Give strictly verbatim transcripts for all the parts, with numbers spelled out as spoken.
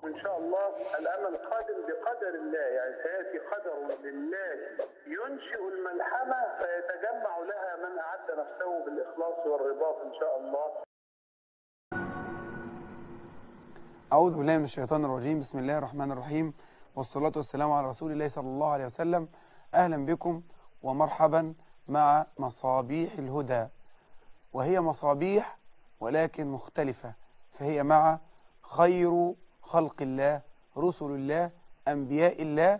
إن شاء الله الأمل قادم بقدر الله، يعني سيأتي قدر لله ينشئ الملحمة فيتجمع لها من أعد نفسه بالإخلاص والرباط إن شاء الله. أعوذ بالله من الشيطان الرجيم. بسم الله الرحمن الرحيم، والصلاة والسلام على رسول الله صلى الله عليه وسلم. أهلا بكم ومرحبا مع مصابيح الهدى، وهي مصابيح ولكن مختلفة، فهي مع خير خلق الله، رسل الله، أنبياء الله.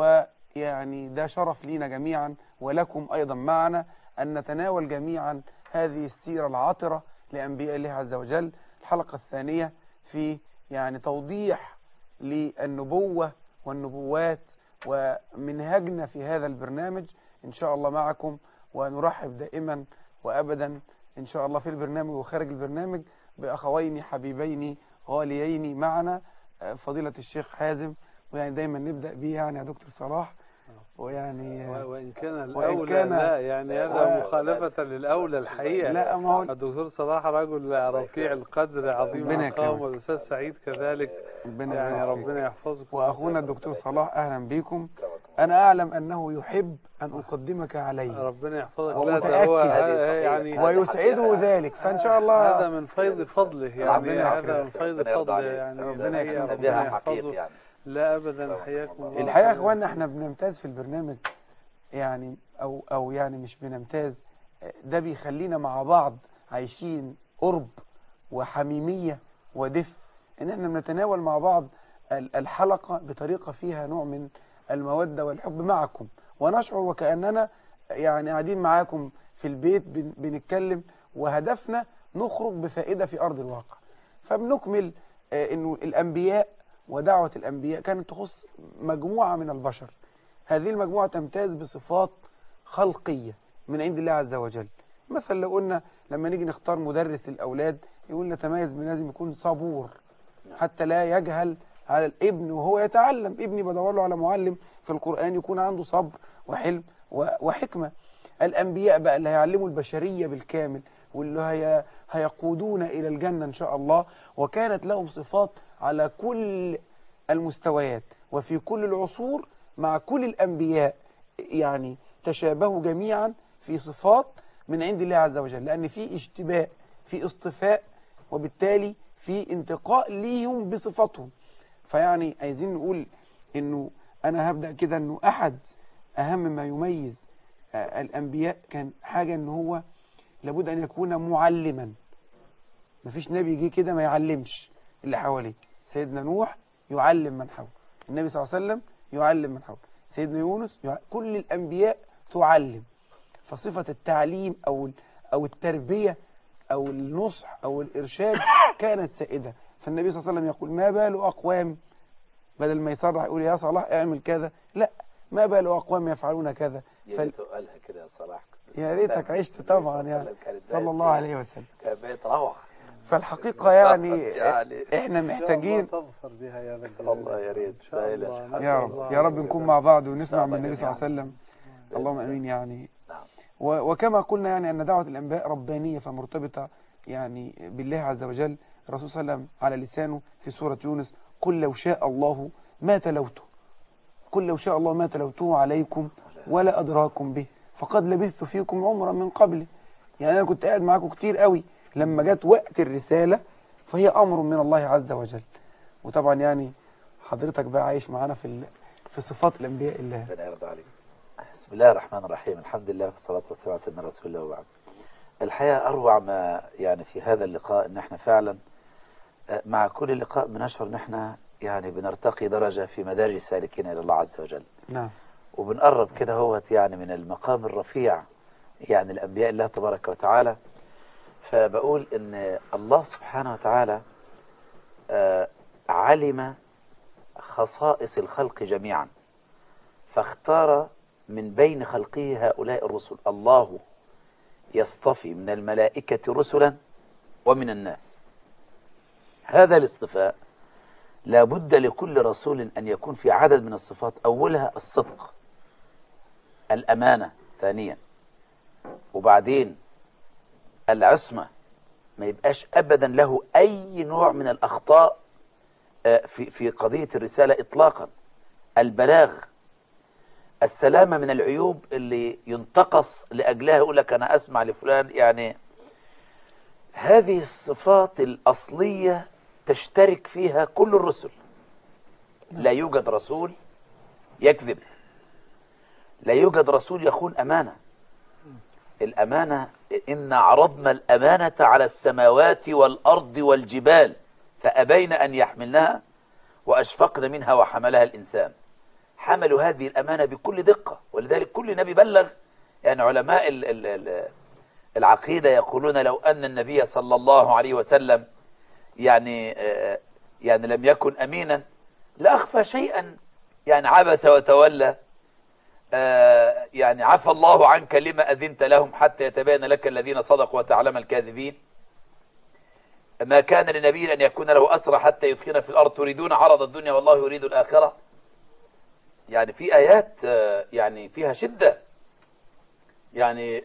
ويعني ده شرف لينا جميعا ولكم أيضا معنا أن نتناول جميعا هذه السيرة العطرة لأنبياء الله عز وجل. الحلقة الثانية في يعني توضيح للنبوة والنبوات ومنهجنا في هذا البرنامج إن شاء الله معكم، ونرحب دائما وأبدا إن شاء الله في البرنامج وخارج البرنامج بأخوين حبيبين غاليين معنا، فضيلة الشيخ حازم، ويعني دايما نبدأ بيه يعني يا دكتور صلاح. ويعني وإن كان الأولى كان لا يعني هذا مخالفة للأولى الحقيقة. لا، ما هو الدكتور صلاح رجل رفيع القدر عظيم المقام، والأستاذ سعيد كذلك، يعني ربنا يحفظكم. وأخونا الدكتور صلاح أهلا بكم. أنا أعلم أنه يحب أن أقدمك عليه، ربنا يحفظك. ومتأكد يعني ويسعده ذلك، فإن شاء الله هذا من فيض فضله، يعني هذا من فيض فضله، يعني ربنا يحفظه. لا ابدا، حياكم الله. الحقيقه يا اخوانا احنا بنمتاز في البرنامج، يعني او او يعني مش بنمتاز، ده بيخلينا مع بعض عايشين قرب وحميميه ودفء، ان احنا بنتناول مع بعض الحلقه بطريقه فيها نوع من الموده والحب معكم، ونشعر وكاننا يعني قاعدين معاكم في البيت بنتكلم، وهدفنا نخرج بفائده في ارض الواقع. فبنكمل انه الانبياء ودعوة الأنبياء كانت تخص مجموعة من البشر. هذه المجموعة تمتاز بصفات خلقية من عند الله عز وجل. مثلا لو قلنا لما نيجي نختار مدرس للأولاد يقول نتميز من لازم يكون صبور حتى لا يجهل على الابن وهو يتعلم. ابني بدور له على معلم في القرآن يكون عنده صبر وحلم وحكمة. الأنبياء بقى اللي هيعلموا البشرية بالكامل، واللي هي هيقودون إلى الجنة إن شاء الله، وكانت لهم صفات على كل المستويات وفي كل العصور مع كل الأنبياء، يعني تشابهوا جميعا في صفات من عند الله عز وجل، لأن في اشتباء، في اصطفاء، وبالتالي في انتقاء ليهم بصفاتهم. فيعني عايزين نقول إنه أنا هبدأ كده إنه أحد أهم ما يميز الأنبياء كان حاجة إن هو لابد أن يكون معلما. مفيش نبي يجي كده ما يعلمش اللي حواليه. سيدنا نوح يعلم من حوله، النبي صلى الله عليه وسلم يعلم من حوله، سيدنا يونس يعلم. كل الأنبياء تعلم. فصفة التعليم أو أو التربية أو النصح أو الإرشاد كانت سائدة. فالنبي صلى الله عليه وسلم يقول ما بال أقوام، بدل ما يصرح يقول يا صلاح اعمل كذا، لا، ما بال أقوام يفعلون كذا. يا ريته قالها كده يا صلاح، يا ريتك عشت طبعا يعني صلى الله عليه وسلم. كان بيت روعة. فالحقيقة يعني, يعني احنا محتاجين تظفر بها يا رجل. والله يا ريت يا رب يا رب نكون مع بعض ونسمع من النبي صلى الله عليه وسلم. اللهم امين. يعني وكما قلنا يعني ان دعوة الانبياء ربانية، فمرتبطة يعني بالله عز وجل. الرسول صلى الله عليه وسلم على لسانه في سورة يونس قل لو شاء الله ما تلوته، قل لو شاء الله ما تلوته عليكم ولا أدراكم به فقد لبثت فيكم عمرا من قبله. يعني أنا كنت قاعد معاكم كتير قوي، لما جت وقت الرسالة فهي أمر من الله عز وجل. وطبعا يعني حضرتك بقى عايش معانا في في صفات الأنبياء الله. ربنا يرضى عليك. بسم الله الرحمن الرحيم، الحمد لله والصلاة والسلام على سيدنا رسول الله وبعد. الحقيقة أروع ما يعني في هذا اللقاء إن احنا فعلا مع كل لقاء بنشعر إن احنا يعني بنرتقي درجة في مدارج السالكين إلى الله عز وجل. نعم. وبنقرب كده هوت يعني من المقام الرفيع يعني الأنبياء الله تبارك وتعالى. فبقول إن الله سبحانه وتعالى آه علم خصائص الخلق جميعا، فاختار من بين خلقه هؤلاء الرسل. الله يصطفي من الملائكة رسلا ومن الناس. هذا الاصطفاء لا بد لكل رسول أن يكون في عدد من الصفات، أولها الصدق، الأمانة ثانيا، وبعدين العصمة، ما يبقاش أبدا له أي نوع من الأخطاء في في قضية الرسالة إطلاقا. البلاغ، السلامة من العيوب اللي ينتقص لأجلها، يقول لك أنا أسمع لفلان، يعني هذه الصفات الأصلية تشترك فيها كل الرسل. لا يوجد رسول يكذب، لا يوجد رسول يخون أمانة. الأمانة، إن عرضنا الأمانة على السماوات والأرض والجبال فأبين أن يحملنها وأشفقن منها وحملها الإنسان. حملوا هذه الأمانة بكل دقة، ولذلك كل نبي بلغ. يعني علماء ال ال ال العقيدة يقولون لو أن النبي صلى الله عليه وسلم يعني يعني لم يكن أمينا لأخفى شيئا، يعني عبس وتولى، يعني عفى الله عنك لما أذنت لهم حتى يتبين لك الذين صدقوا وتعلم الكاذبين. ما كان لنبي أن يكون له أسرى حتى يثخن في الأرض تريدون عرض الدنيا والله يريد الآخرة. يعني في آيات يعني فيها شدة، يعني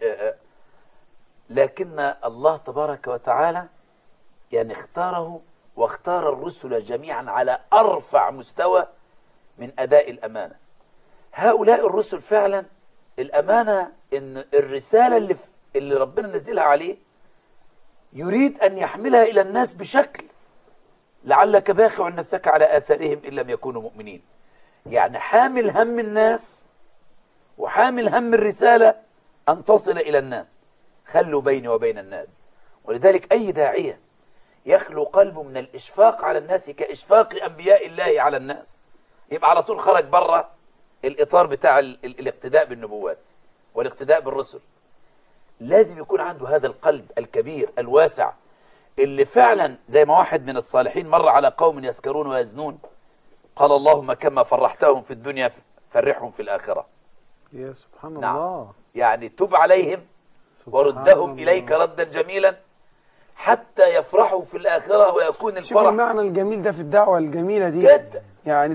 لكن الله تبارك وتعالى يعني اختاره واختار الرسل جميعا على أرفع مستوى من أداء الأمانة. هؤلاء الرسل فعلا الأمانة إن الرسالة اللي, اللي ربنا نزلها عليه يريد أن يحملها إلى الناس بشكل لعلك باخع نفسك على آثارهم إن لم يكونوا مؤمنين. يعني حامل هم الناس وحامل هم الرسالة أن تصل إلى الناس. خلوا بيني وبين الناس. ولذلك أي داعية يخلو قلبه من الإشفاق على الناس كإشفاق أنبياء الله على الناس، يبقى على طول خرج بره الإطار بتاع الاقتداء بالنبوات والاقتداء بالرسل. لازم يكون عنده هذا القلب الكبير الواسع اللي فعلا زي ما واحد من الصالحين مر على قوم يسكرون ويزنون قال اللهم كما فرحتهم في الدنيا فرحهم في الآخرة. يا سبحان نعم. الله. يعني تب عليهم وردهم إليك ردا جميلا حتى يفرحوا في الآخرة ويكون الفرح. شوف المعنى الجميل ده في الدعوة الجميلة دي جدا. يعني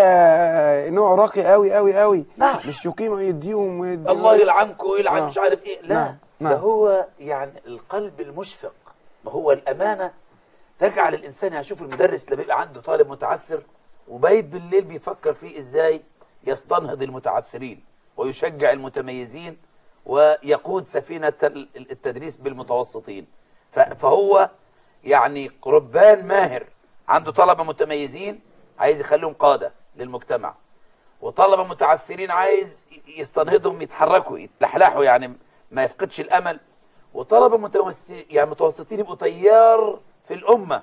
داعية نوع راقي قوي قوي قوي. نعم. مش يقيم يديهم ويديهم الله يلعنكم ويلعن آه. مش عارف ايه. لا. نعم. ده هو يعني القلب المشفق. ما هو الأمانة تجعل الإنسان يشوف المدرس اللي بيبقى عنده طالب متعثر وبيت بالليل بيفكر فيه إزاي يستنهض المتعثرين ويشجع المتميزين ويقود سفينة التدريس بالمتوسطين. فهو يعني ربان ماهر عنده طلبة متميزين عايز يخليهم قادة للمجتمع، وطلبة متعثرين عايز يستنهضهم يتحركوا يتلحلحوا يعني ما يفقدش الأمل، وطلبة متوسط يعني متوسطين يبقوا تيار في الأمة.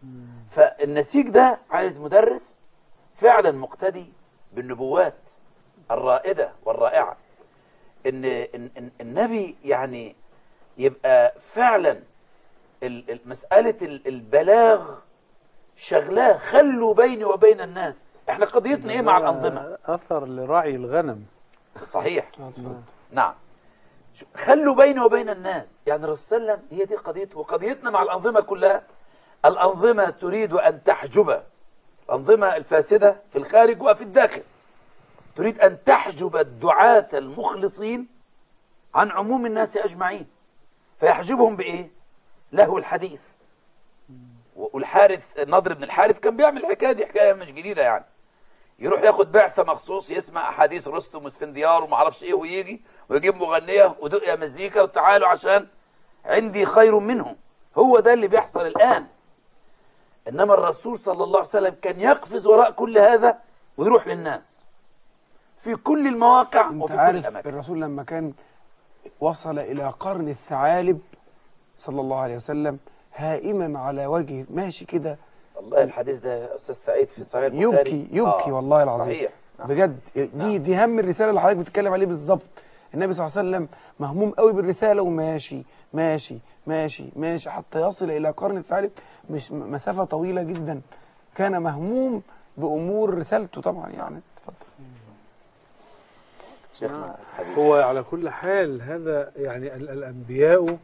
فالنسيج ده عايز مدرس فعلا مقتدي بالنبوات الرائدة والرائعة. إن, إن, إن النبي يعني يبقى فعلا مسألة البلاغ شغلاه. خلوا بيني وبين الناس. احنا قضيتنا ايه مع الأنظمة؟ أثر لرعي الغنم. صحيح. نعم. خلوا بيني وبين الناس. يعني الرسول صلى الله عليه وسلم هي دي قضيته وقضيتنا مع الأنظمة كلها. الأنظمة تريد أن تحجب، الأنظمة الفاسدة في الخارج وفي الداخل تريد أن تحجب الدعاة المخلصين عن عموم الناس أجمعين. فيحجبهم بإيه؟ له الحديث. والحارث النضر بن الحارث كان بيعمل الحكايه دي، حكايه مش جديده يعني. يروح ياخد بعثه مخصوص يسمع احاديث رستم واسفنديار وما اعرفش ايه، ويجي ويجيب مغنيه ودق يا مزيكا وتعالوا عشان عندي خير منهم. هو ده اللي بيحصل الان. انما الرسول صلى الله عليه وسلم كان يقفز وراء كل هذا ويروح للناس في كل المواقع وفي كل الاماكن. الرسول لما كان وصل الى قرن الثعالب صلى الله عليه وسلم هائما على وجهه ماشي كده. والله الحديث ده يا استاذ سعيد في صحيح البخاري يبكي يبكي آه والله العظيم. صحيح. بجد دي دي هم الرساله اللي حضرتك بتتكلم عليه بالظبط. النبي صلى الله عليه وسلم مهموم قوي بالرساله وماشي ماشي ماشي ماشي حتى يصل الى قرن الثعالب، مش مسافه طويله جدا. كان مهموم بامور رسالته طبعا. يعني اتفضل شيخنا. هو على كل حال هذا يعني الانبياء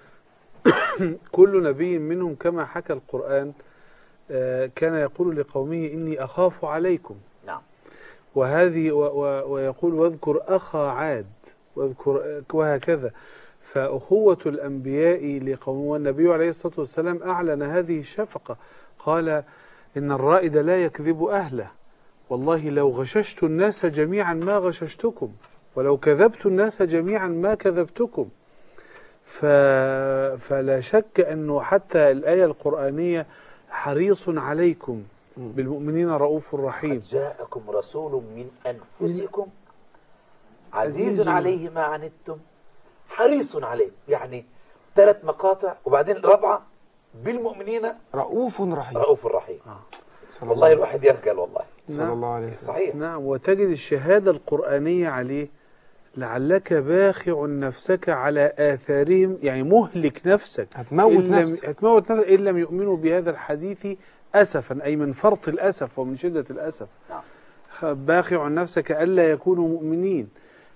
كل نبي منهم كما حكى القرآن كان يقول لقومه إني أخاف عليكم. نعم. وهذه ويقول واذكر أخا عاد واذكر وهكذا. فأخوة الأنبياء لقوم، والنبي عليه الصلاة والسلام أعلن هذه الشفقة. قال إن الرائد لا يكذب أهله، والله لو غششت الناس جميعا ما غششتكم، ولو كذبت الناس جميعا ما كذبتكم. ف... فلا شك أنه حتى الآية القرآنية حريص عليكم بالمؤمنين رؤوف رحيم. قد جاءكم رسول من أنفسكم عزيز عليه ما عنتم حريص عليه، يعني ثلاث مقاطع وبعدين رابعة بالمؤمنين رؤوف رحيم. رؤوف رحيم. آه. والله الواحد يخجل والله. صلى الله عليه وسلم. صحيح. نعم. وتجد الشهادة القرآنية عليه لعلك باخع نفسك على آثارهم، يعني مهلك نفسك، هتموت نفسك هتموت نفسك إن لم يؤمنوا بهذا الحديث أسفا، أي من فرط الأسف ومن شدة الأسف. نعم. باخع نفسك ألا يكونوا مؤمنين.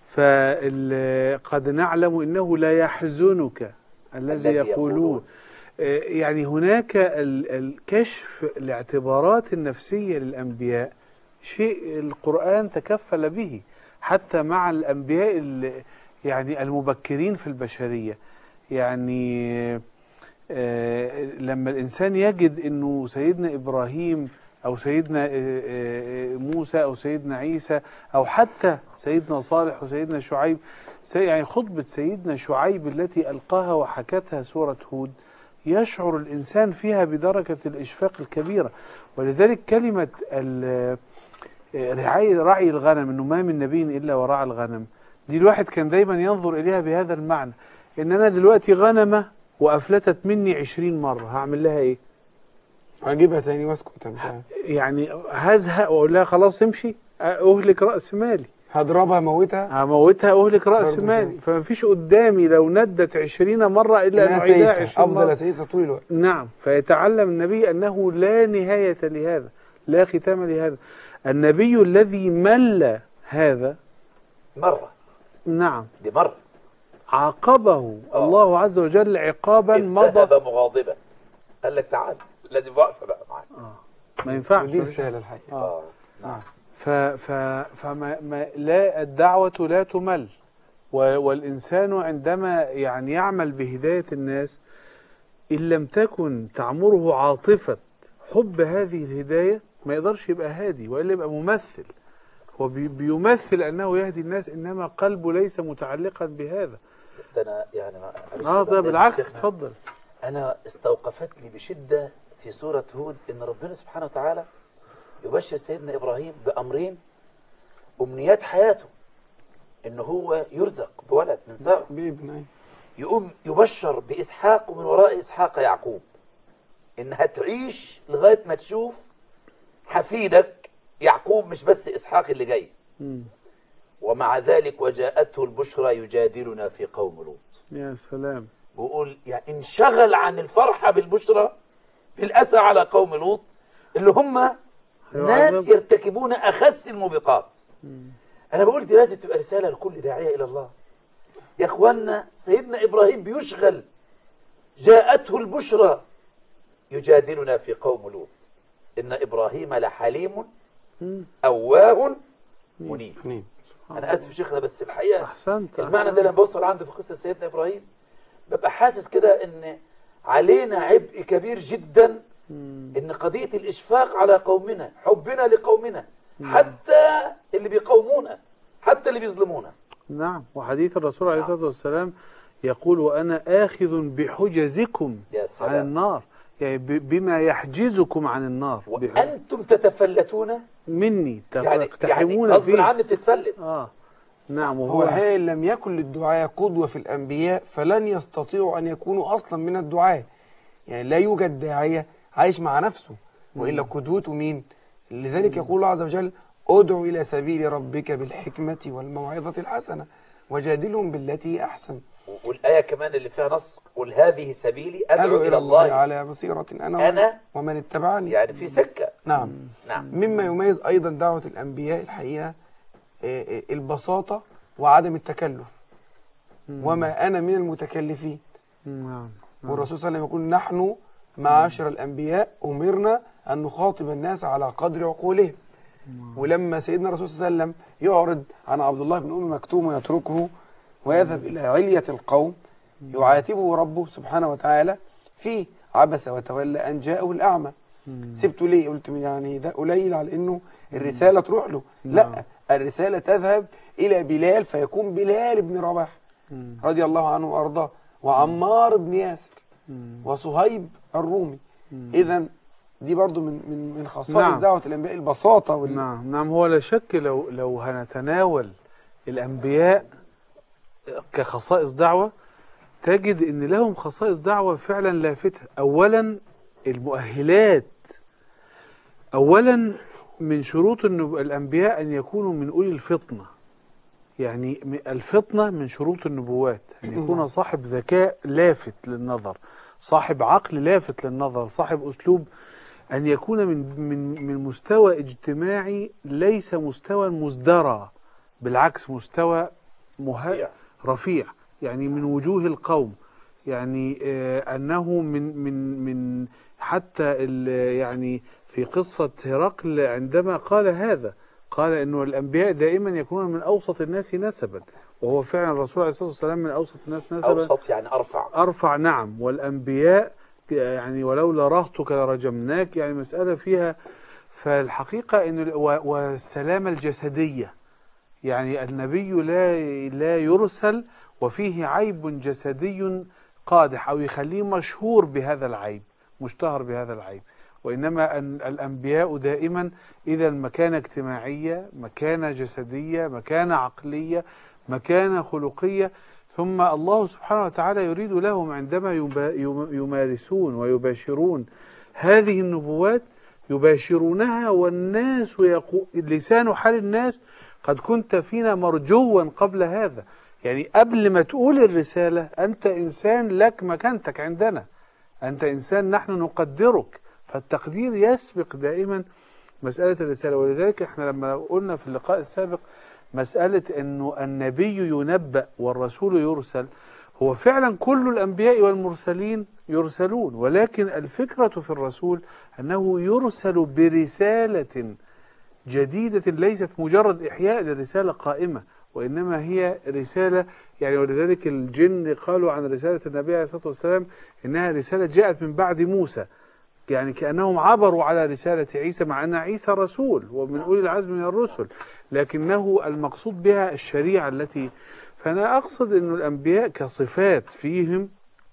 فقد نعلم إنه لا يحزنك الذي يقولون. يعني هناك الكشف الاعتبارات النفسية للأنبياء شيء القرآن تكفل به حتى مع الأنبياء يعني المبكرين في البشرية. يعني لما الإنسان يجد أنه سيدنا إبراهيم أو سيدنا موسى أو سيدنا عيسى أو حتى سيدنا صالح وسيدنا شعيب، يعني خطبة سيدنا شعيب التي ألقاها وحكتها سورة هود، يشعر الإنسان فيها بدرجة الإشفاق الكبيرة. ولذلك كلمة رعاية رعي الغنم، إنه ما من نبي إلا ورعى الغنم، دي الواحد كان دايما ينظر إليها بهذا المعنى، إن أنا دلوقتي غنمة وأفلتت مني عشرين مرة، هعمل لها إيه؟ هجيبها تاني واسكت مش عارف، يعني هزهق وأقول لها خلاص امشي، أهلك رأس مالي، هضربها موتها هموتها أهلك رأس مالي. فما فيش قدامي لو ندت عشرين مرة إلا أن أعيدها عشرين مرة. أفضل أسيسة طول الوقت. نعم. فيتعلم النبي أنه لا نهاية لهذا، لا ختام لهذا. النبي الذي مل هذا مرة، نعم، دي مرة عاقبه أوه. الله عز وجل عقابا مضى، ذهب مغاضبا، قال لك تعال لازم واقفه بقى معاك. آه. ما ينفعش، دي رسالة الحقيقة. اه نعم. ف ف فما ما لا الدعوة لا تمل، والإنسان عندما يعني يعمل بهداية الناس إن لم تكن تعمره عاطفة حب هذه الهداية ما يقدرش يبقى هادي، وإلا يبقى ممثل. هو بيمثل أنه يهدي الناس، إنما قلبه ليس متعلقا بهذا. ده أنا يعني اه ده بالعكس. اتفضل. أنا استوقفتني بشدة في سورة هود إن ربنا سبحانه وتعالى يبشر سيدنا إبراهيم بأمرين أمنيات حياته، إن هو يرزق بولد من سارة، بابن، يقوم يبشر بإسحاق ومن وراء إسحاق يعقوب، إن هتعيش لغاية ما تشوف حفيدك يعقوب، مش بس إسحاق اللي جاي. م. ومع ذلك وجاءته البشرى يجادلنا في قوم لوط. يا سلام. بقول يعني انشغل عن الفرحة بالبشرى بالأسى على قوم لوط اللي هم ناس يرتكبون أخس الموبقات. م. أنا بقول دي لازم تبقى رسالة لكل داعية إلى الله. يا إخواننا سيدنا إبراهيم بيشغل، جاءته البشرى يجادلنا في قوم لوط، إن إبراهيم لحليم أواه منيب. أنا آسف شيخنا بس الحقيقة أحسنت. المعنى ده لما بوصل عنده في قصة سيدنا إبراهيم ببقى حاسس كده إن علينا عبء كبير جدا، إن قضية الإشفاق على قومنا، حبنا لقومنا، حتى اللي بيقومونا، حتى اللي بيظلمونا. نعم. وحديث الرسول عليه الصلاة والسلام يقول وأنا آخذ بحجزكم عن النار، يعني بما يحجزكم عن النار، وأنتم تتفلتون مني، يعني تحرمون يعني فيه، غصب عني بتتفلت. آه نعم. وهو الحقيقة إن لم يكن للدعاء قدوة في الأنبياء فلن يستطيعوا أن يكونوا أصلا من الدعاء. يعني لا يوجد داعية عايش مع نفسه، وإلا قدوته مين؟ لذلك يقول الله عز وجل ادعو إلى سبيل ربك بالحكمة والموعظة الحسنة وجادلهم بالتي أحسن. والآية كمان اللي فيها نص قل هذه سبيلي أدعو إلى الله على بصيرة أنا, أنا ومن اتبعني، يعني في سكة. نعم. نعم. مما يميز أيضا دعوة الأنبياء الحقيقة البساطة وعدم التكلف. وما أنا من المتكلفين. نعم. والرسول صلى الله عليه وسلم يقول نحن معاشر الأنبياء أمرنا أن نخاطب الناس على قدر عقولهم. ولما سيدنا الرسول صلى الله عليه وسلم يعرض عن عبد الله بن أم مكتوم ويتركه ويذهب إلى علية القوم، يعاتبه ربه سبحانه وتعالى في عبس وتولى أن جاءه الأعمى. سبته ليه؟ قلت يعني ده قليل على انه الرساله تروح له. لا، الرساله تذهب الى بلال فيكون بلال بن رباح رضي الله عنه وارضاه، وعمار بن ياسر وصهيب الرومي. اذا دي برضو من من من خصائص نعم. دعوه الانبياء البساطه وال... نعم نعم هو لا شك لو لو هنتناول الأنبياء كخصائص دعوة تجد أن لهم خصائص دعوة فعلا لافتة. أولا المؤهلات، أولا من شروط الأنبياء أن يكونوا من أولي الفطنة، يعني الفطنة من شروط النبوات أن يكون صاحب ذكاء لافت للنظر، صاحب عقل لافت للنظر، صاحب أسلوب، أن يكون من من من مستوى اجتماعي ليس مستوى مزدرى، بالعكس مستوى مه... رفيع، يعني من وجوه القوم، يعني آه أنه من من من حتى يعني في قصة هرقل عندما قال هذا، قال إنه الأنبياء دائما يكونون من أوسط الناس نسبا، وهو فعلا الرسول عليه الصلاة والسلام من أوسط الناس نسبا. أوسط يعني أرفع. أرفع نعم. والأنبياء يعني ولولا رهطك لرجمناك، يعني مسألة فيها. فالحقيقة إنه والسلامة الجسدية، يعني النبي لا لا يرسل وفيه عيب جسدي قادح أو يخليه مشهور بهذا العيب، مشتهر بهذا العيب، وإنما أن الأنبياء دائما إذا مكانة اجتماعية، مكانة جسدية، مكانة عقلية، مكانة خلقية، ثم الله سبحانه وتعالى يريد لهم عندما يمارسون ويباشرون هذه النبوات يباشرونها والناس يقول لسان حال الناس قد كنت فينا مرجوا قبل هذا، يعني قبل ما تقول الرسالة أنت إنسان لك مكانتك عندنا، أنت إنسان نحن نقدرك، فالتقدير يسبق دائما مسألة الرسالة. ولذلك احنا لما قلنا في اللقاء السابق مسألة أنه النبي ينبأ والرسول يرسل، هو فعلا كل الأنبياء والمرسلين يرسلون، ولكن الفكرة في الرسول أنه يرسل برسالة جديدة ليست مجرد إحياء لرسالة قائمة، وإنما هي رسالة، يعني ولذلك الجن قالوا عن رسالة النبي عليه الصلاة والسلام إنها رسالة جاءت من بعد موسى، يعني كأنهم عبروا على رسالة عيسى، مع أن عيسى رسول ومن أولي العزم من الرسل، لكنه المقصود بها الشريعة التي. فأنا أقصد أن الأنبياء كصفات فيهم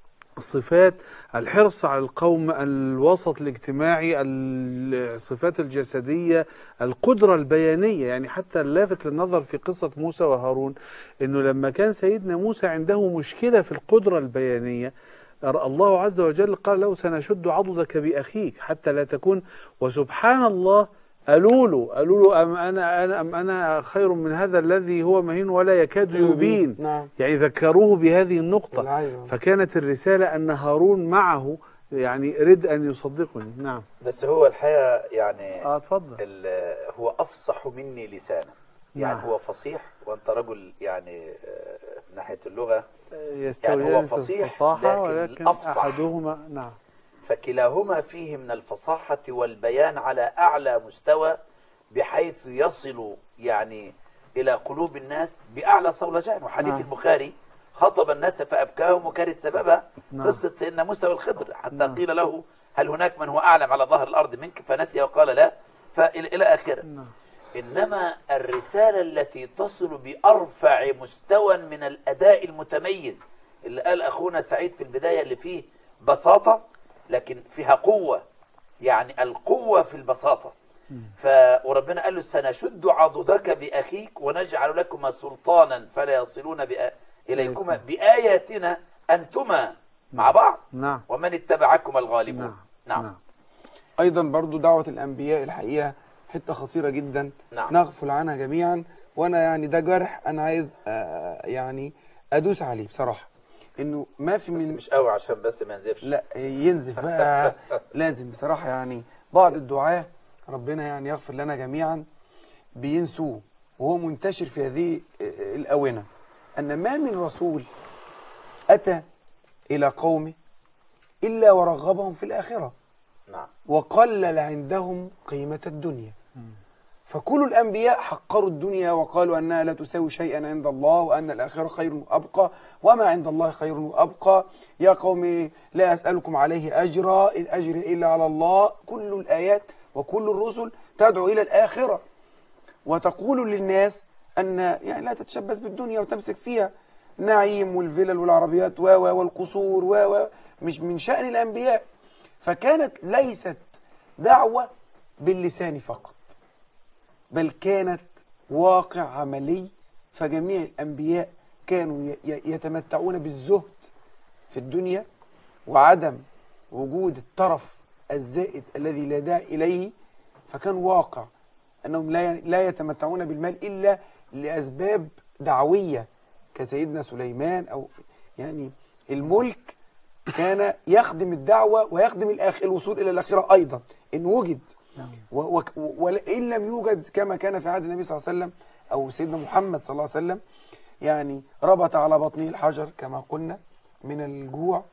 صفات الحرص على القوم، الوسط الاجتماعي، الصفات الجسدية، القدرة البيانية، يعني حتى اللافت للنظر في قصة موسى وهارون أنه لما كان سيدنا موسى عنده مشكلة في القدرة البيانية الله عز وجل قال له سنشد عضدك بأخيك حتى لا تكون، وسبحان الله قالوا له قالوا له أم أنا أنا أم أنا خير من هذا الذي هو مهين ولا يكاد يبين، نعم. يعني ذكروه بهذه النقطة، العيب. فكانت الرسالة أن هارون معه، يعني رد أن يصدقني. نعم. بس هو الحقيقة يعني اه اتفضل. هو أفصح مني لسانا، يعني نعم. هو فصيح وأنت رجل يعني من ناحية اللغة يستوي يعني هو فصيح لكن, لكن أفصح أحدهما نعم فكلاهما فيه من الفصاحة والبيان على أعلى مستوى، بحيث يصل يعني إلى قلوب الناس بأعلى صولجان. وحديث نعم. البخاري خطب الناس فأبكاهم وكانت سببها نعم. قصة سيدنا موسى والخضر، حتى نعم. قيل له هل هناك من هو أعلم على ظهر الأرض منك فنسي وقال لا، فإلى آخره. نعم. إنما الرسالة التي تصل بأرفع مستوى من الأداء المتميز اللي قال أخونا سعيد في البداية، اللي فيه بساطة لكن فيها قوة، يعني القوة في البساطة. ف وربنا قال له سنشد عضدك بأخيك ونجعل لكما سلطانا فلا يصلون بأ... إليكما بآياتنا أنتما مع بعض نعم. ومن اتبعكما الغالبون. نعم. نعم. نعم. أيضا برضو دعوة الأنبياء الحقيقة حتة خطيرة جدا نعم. نغفل عنها جميعا، وأنا يعني ده جرح أنا عايز آه يعني أدوس عليه بصراحة، إنه ما في بس من مش قوي عشان بس ما ينزفش. لا ينزف بقى لازم بصراحة، يعني بعض الدعاة ربنا يعني يغفر لنا جميعا بينسوه، وهو منتشر في هذه الأونة، أن ما من رسول أتى إلى قومه إلا ورغبهم في الآخرة. نعم. وقلل عندهم قيمة الدنيا. فكل الأنبياء حقروا الدنيا وقالوا أنها لا تساوي شيئا عند الله، وأن الآخرة خير وأبقى، وما عند الله خير وأبقى. يا قوم لا أسألكم عليه أجرا إن أجري إلا على الله. كل الآيات وكل الرسل تدعو إلى الآخرة، وتقول للناس أن يعني لا تتشبث بالدنيا وتمسك فيها نعيم والفلل والعربيات و والقصور و مش من شأن الأنبياء. فكانت ليست دعوة باللسان فقط، بل كانت واقع عملي. فجميع الأنبياء كانوا يتمتعون بالزهد في الدنيا وعدم وجود الترف الزائد الذي لا داعي إليه. فكان واقع أنهم لا لا يتمتعون بالمال إلا لأسباب دعوية كسيدنا سليمان، أو يعني الملك كان يخدم الدعوة ويخدم الآخر الوصول إلى الآخرة أيضا إن وجد، وإن لم يوجد كما كان في عهد النبي صلى الله عليه وسلم أو سيدنا محمد صلى الله عليه وسلم، يعني ربط على بطنه الحجر كما قلنا من الجوع،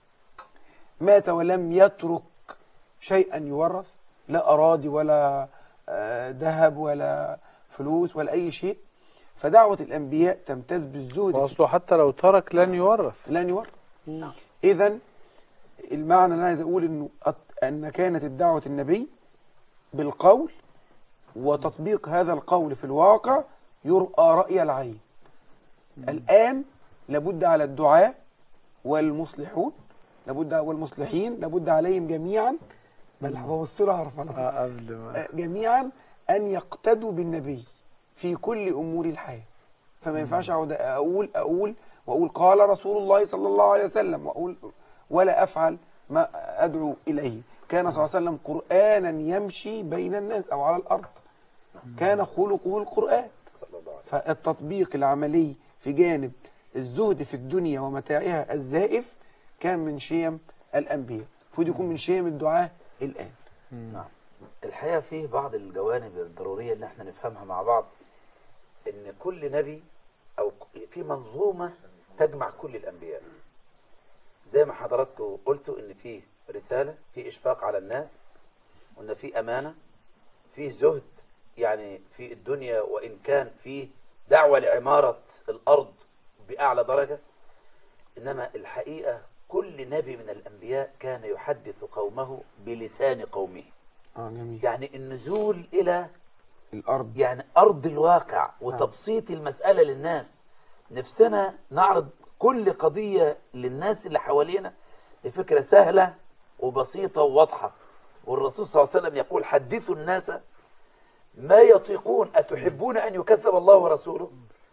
مات ولم يترك شيئا يورث، لا أراضي ولا ذهب ولا فلوس ولا أي شيء. فدعوة الأنبياء تمتاز بالزهد، وأصله حتى لو ترك لن يورث لن يورث. إذن المعنى اللي أنا عايز أقول إنه أن كانت الدعوة النبي بالقول وتطبيق هذا القول في الواقع يرأى رأي العين. الآن لابد على الدعاة والمصلحون لابد والمصلحين لابد عليهم جميعا، بل ببص لها أعرف على جميعا أن يقتدوا بالنبي في كل أمور الحياة. فما ينفعش أقعد أقول أقول وأقول قال رسول الله صلى الله عليه وسلم وأقول ولا أفعل ما أدعو إليه. كان صلى الله عليه وسلم قرآنا يمشي بين الناس أو على الأرض، كان خلقه القرآن. فالتطبيق العملي في جانب الزهد في الدنيا ومتاعها الزائف كان من شيم الأنبياء، المفروض يكون من شيم الدعاة الآن. نعم. الحقيقة فيه بعض الجوانب الضرورية اللي احنا نفهمها مع بعض، ان كل نبي او في منظومة تجمع كل الأنبياء. زي ما حضراتكم قلتوا ان فيه رسالة، في إشفاق على الناس، وان في أمانة، في زهد يعني في الدنيا، وإن كان في دعوة لعمارة الأرض بأعلى درجة. إنما الحقيقة كل نبي من الأنبياء كان يحدث قومه بلسان قومه. آه جميل. يعني النزول إلى الأرض، يعني أرض الواقع وتبسيط المسألة للناس. نفسنا نعرض كل قضية للناس اللي حوالينا بفكرة سهلة وبسيطة وواضحة. والرسول صلى الله عليه وسلم يقول حدثوا الناس ما يطيقون أتحبون أن يكذب الله ورسوله.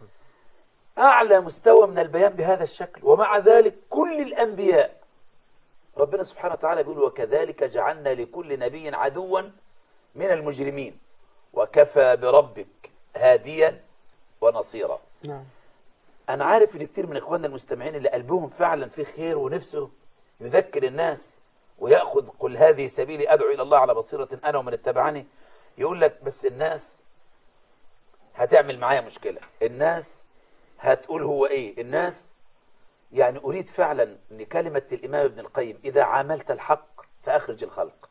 أعلى مستوى من البيان بهذا الشكل. ومع ذلك كل الأنبياء ربنا سبحانه وتعالى بيقول وكذلك جعلنا لكل نبي عدوا من المجرمين وكفى بربك هاديا ونصيرا. نعم. أنا عارف إن كتير من إخواننا المستمعين اللي قلبهم فعلا في خير ونفسه يذكر الناس ويأخذ قل هذه سبيلي أدعو إلى الله على بصيرة أنا ومن اتبعني، يقول لك بس الناس هتعمل معايا مشكلة، الناس هتقول هو إيه، الناس يعني أريد فعلا أن كلمة الإمام ابن القيم إذا عاملت الحق فأخرج الخلق.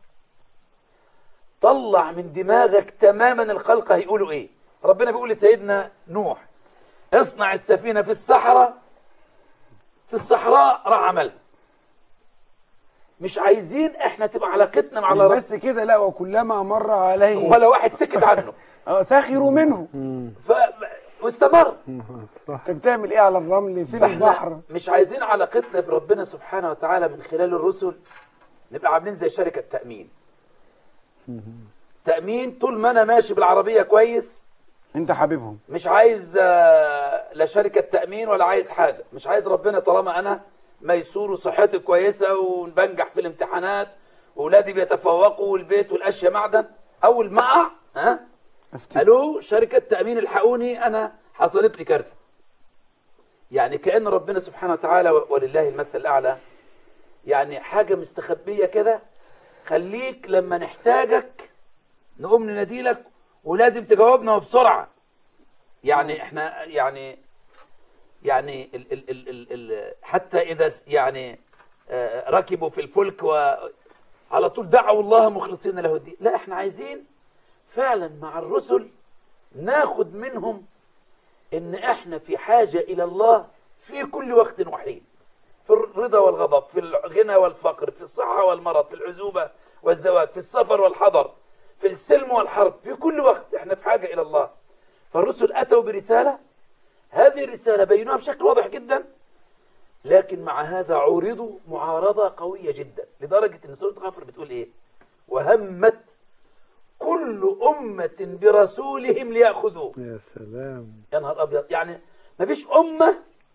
طلع من دماغك تماما الخلق هيقولوا إيه. ربنا بيقول لسيدنا نوح اصنع السفينة في الصحراء، في الصحراء راح عملها. مش عايزين احنا تبقى علاقتنا مع مش الله بس كده، لا وكلما مر عليه ولا واحد سكت عنه اه سخروا منه ف... واستمر. انت بتعمل ايه على الرمل في البحر؟ مش عايزين علاقتنا بربنا سبحانه وتعالى من خلال الرسل نبقى عاملين زي شركة تأمين. تأمين طول ما انا ماشي بالعربية كويس انت حبيبهم، مش عايز لا شركة تأمين ولا عايز حاجة، مش عايز ربنا طالما انا ميسور وصحتي كويسة وبنجح في الامتحانات واولادي بيتفوقوا والبيت والاشياء معدن، اول ما اقع ها الو شركة تأمين الحقوني انا حصلت لي كارثة. يعني كأن ربنا سبحانه وتعالى ولله المثل الاعلى يعني حاجة مستخبية كده، خليك لما نحتاجك نقوم نناديلك ولازم تجاوبنا وبسرعة. يعني احنا يعني يعني ال ال ال ال ال حتى إذا يعني ركبوا في الفلك وعلى طول دعوا الله مخلصين له الدين. لا احنا عايزين فعلا مع الرسل ناخد منهم ان احنا في حاجة الى الله في كل وقت وحين، في الرضا والغضب، في الغنى والفقر، في الصحة والمرض، في العزوبة والزواج، في السفر والحضر، في السلم والحرب، في كل وقت احنا في حاجة الى الله. فالرسل اتوا برسالة، هذه الرسالة بينوها بشكل واضح جدا، لكن مع هذا عورضوا معارضة قوية جدا، لدرجة ان سورة غافر بتقول ايه؟ وهمت كل أمة برسولهم ليأخذوه. يا سلام. يا نهار أبيض، يعني ما فيش أمة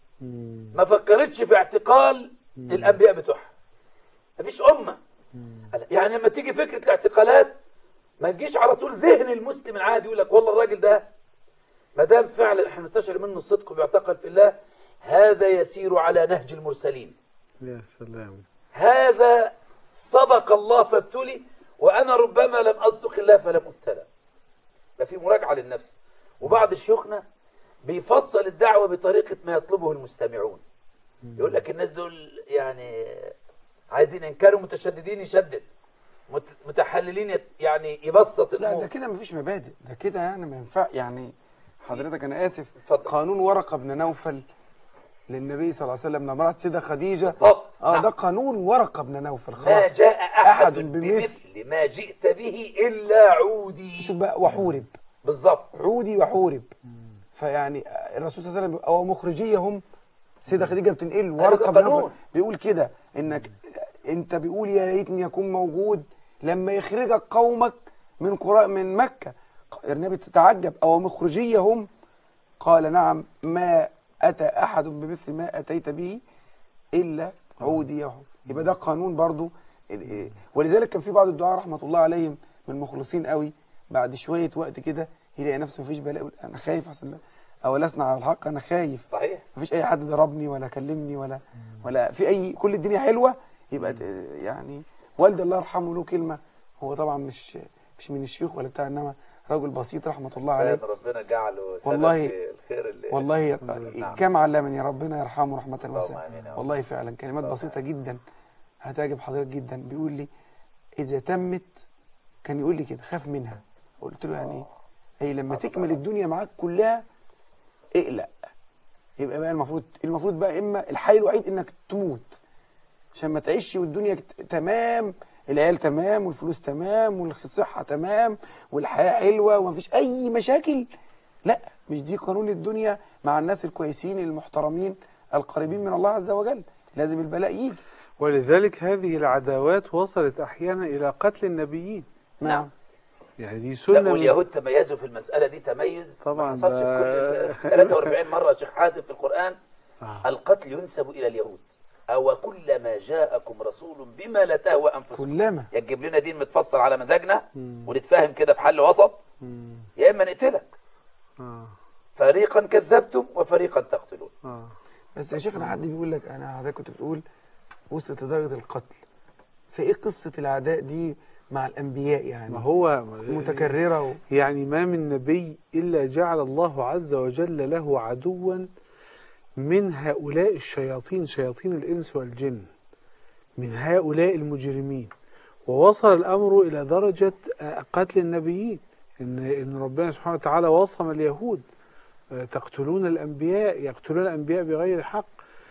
ما فكرتش في اعتقال الأنبياء بتوعها. ما فيش أمة. يعني لما تيجي فكرة الاعتقالات ما تجيش على طول ذهن المسلم العادي يقول لك والله الراجل ده ما دام فعلا احنا نستشعر منه الصدق وبيعتقل في الله، هذا يسير على نهج المرسلين. يا سلام. هذا صدق الله فابتلي، وأنا ربما لم أصدق الله فلم أبتلى. ده في مراجعة للنفس. وبعض شيوخنا بيفصل الدعوة بطريقة ما يطلبه المستمعون. يقول لك الناس دول يعني عايزين ينكروا، متشددين يشدد، متحللين يعني يبسط لا الأمور. ده كده مفيش مبادئ، ده كده يعني ما ينفع. يعني حضرتك أنا آسف، اتفضل. قانون ورقة بن نوفل للنبي صلى الله عليه وسلم لما رأت سيدة خديجة، بالضبط. اه نعم. ده قانون ورقة بن نوفل. ما خلاص جاء أحد أحد بمثل ما جئت به إلا عودي. شوف بقى، وحورب، بالضبط. عودي وحورب. فيعني الرسول صلى الله عليه وسلم او مخرجيهم، سيدة خديجة بتنقل ورقة بن نوفل بيقول كده انك انت بيقول يا ريتني يكون موجود لما يخرجك قومك من قرى من مكة. النبي تتعجب او مخرجيهم، قال نعم ما أتى أحد بمثل ما أتيت به إلا عودي. يبقى ده قانون برضو. ولذلك كان في بعض الدعاء رحمة الله عليهم من مخلصين قوي، بعد شوية وقت كده يلاقي نفسه مفيش بلاء، أنا خايف أحسن أو لسنا على الحق، أنا خايف. صحيح. مفيش أي حد ضربني ولا كلمني ولا ولا في أي، كل الدنيا حلوة. يبقى يعني والدي الله يرحمه له كلمة، هو طبعا مش مش من الشيوخ ولا بتاع، إنما رجل بسيط رحمة الله عليه. ربنا جعله سبب والله في الخير اللي والله نعم. كما علمني ربنا يرحمه رحمة اللهم واسعة. آمين يا رب. والله فعلا كلمات بسيطة جدا هتعجب حضرتك جدا. بيقول لي إذا تمت، كان يقول لي كده خاف منها. قلت له يعني ايه؟ أي لما تكمل الدنيا معاك كلها اقلق. يبقى بقى المفروض المفروض بقى إما الحل الوحيد إنك تموت، عشان ما تعيش والدنيا تمام، العيال تمام والفلوس تمام والصحة تمام والحياة حلوة ومفيش أي مشاكل. لا، مش دي قانون الدنيا مع الناس الكويسين المحترمين القريبين من الله عز وجل. لازم البلاء يجي. ولذلك هذه العداوات وصلت أحيانا إلى قتل النبيين. نعم. يعني دي سنة. لا، واليهود تميزوا في المسألة دي تميز طبعا ما حصلش في كل ثلاثة وأربعين مرة شيخ حازم في القرآن. آه. القتل ينسب إلى اليهود. أو كلما جاءكم رسول بما لا تهوى أنفسكم. كلما يجيب لنا دين متفصل على مزاجنا ونتفاهم كده في حل وسط، يا إما نقتلك. آه. فريقا كذبتم وفريقا تقتلون. آه. بس يا شيخنا حد بيقول لك، أنا حضرتك كنت بتقول وصلت لدرجة القتل، فإيه قصة العداء دي مع الأنبياء؟ يعني ما هو متكررة و... يعني ما من نبي إلا جعل الله عز وجل له عدوا من هؤلاء الشياطين، شياطين الإنس والجن، من هؤلاء المجرمين. ووصل الأمر إلى درجة قتل النبيين، إن إن ربنا سبحانه وتعالى وصم اليهود تقتلون الأنبياء، يقتلون الأنبياء بغير حق.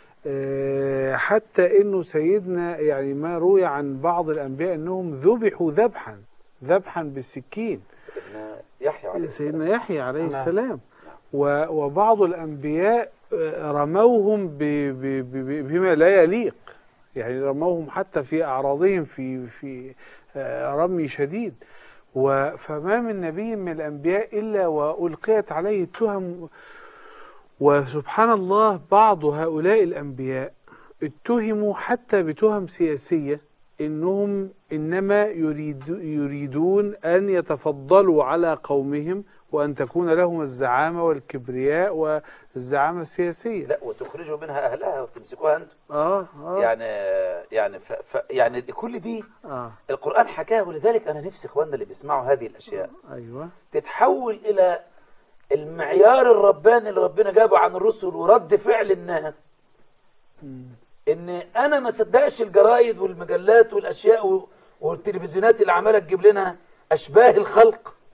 حتى إنه سيدنا يعني ما روي عن بعض الأنبياء أنهم ذبحوا ذبحا ذبحا بالسكين. سيدنا يحيى عليه السلام. سيدنا يحيى عليه السلام. وبعض الأنبياء رموهم بما لا يليق، يعني رموهم حتى في أعراضهم في في رمي شديد. فما من نبي من الأنبياء إلا وألقيت عليه التهم. وسبحان الله بعض هؤلاء الأنبياء اتهموا حتى بتهم سياسية، إنهم إنما يريد يريدون أن يتفضلوا على قومهم وأن تكون لهم الزعامة والكبرياء والزعامة السياسية. لا، وتخرجوا منها أهلها وتمسكوها أنتم. آه آه يعني يعني ف ف يعني كل دي آه القرآن حكاه. ولذلك أنا نفسي إخواننا اللي بيسمعوا هذه الأشياء أيوة تتحول إلى المعيار الرباني اللي ربنا جابه عن الرسل ورد فعل الناس. م. إن أنا ما صدقش الجرايد والمجلات والأشياء والتلفزيونات اللي عمالة تجيب لنا أشباه الخلق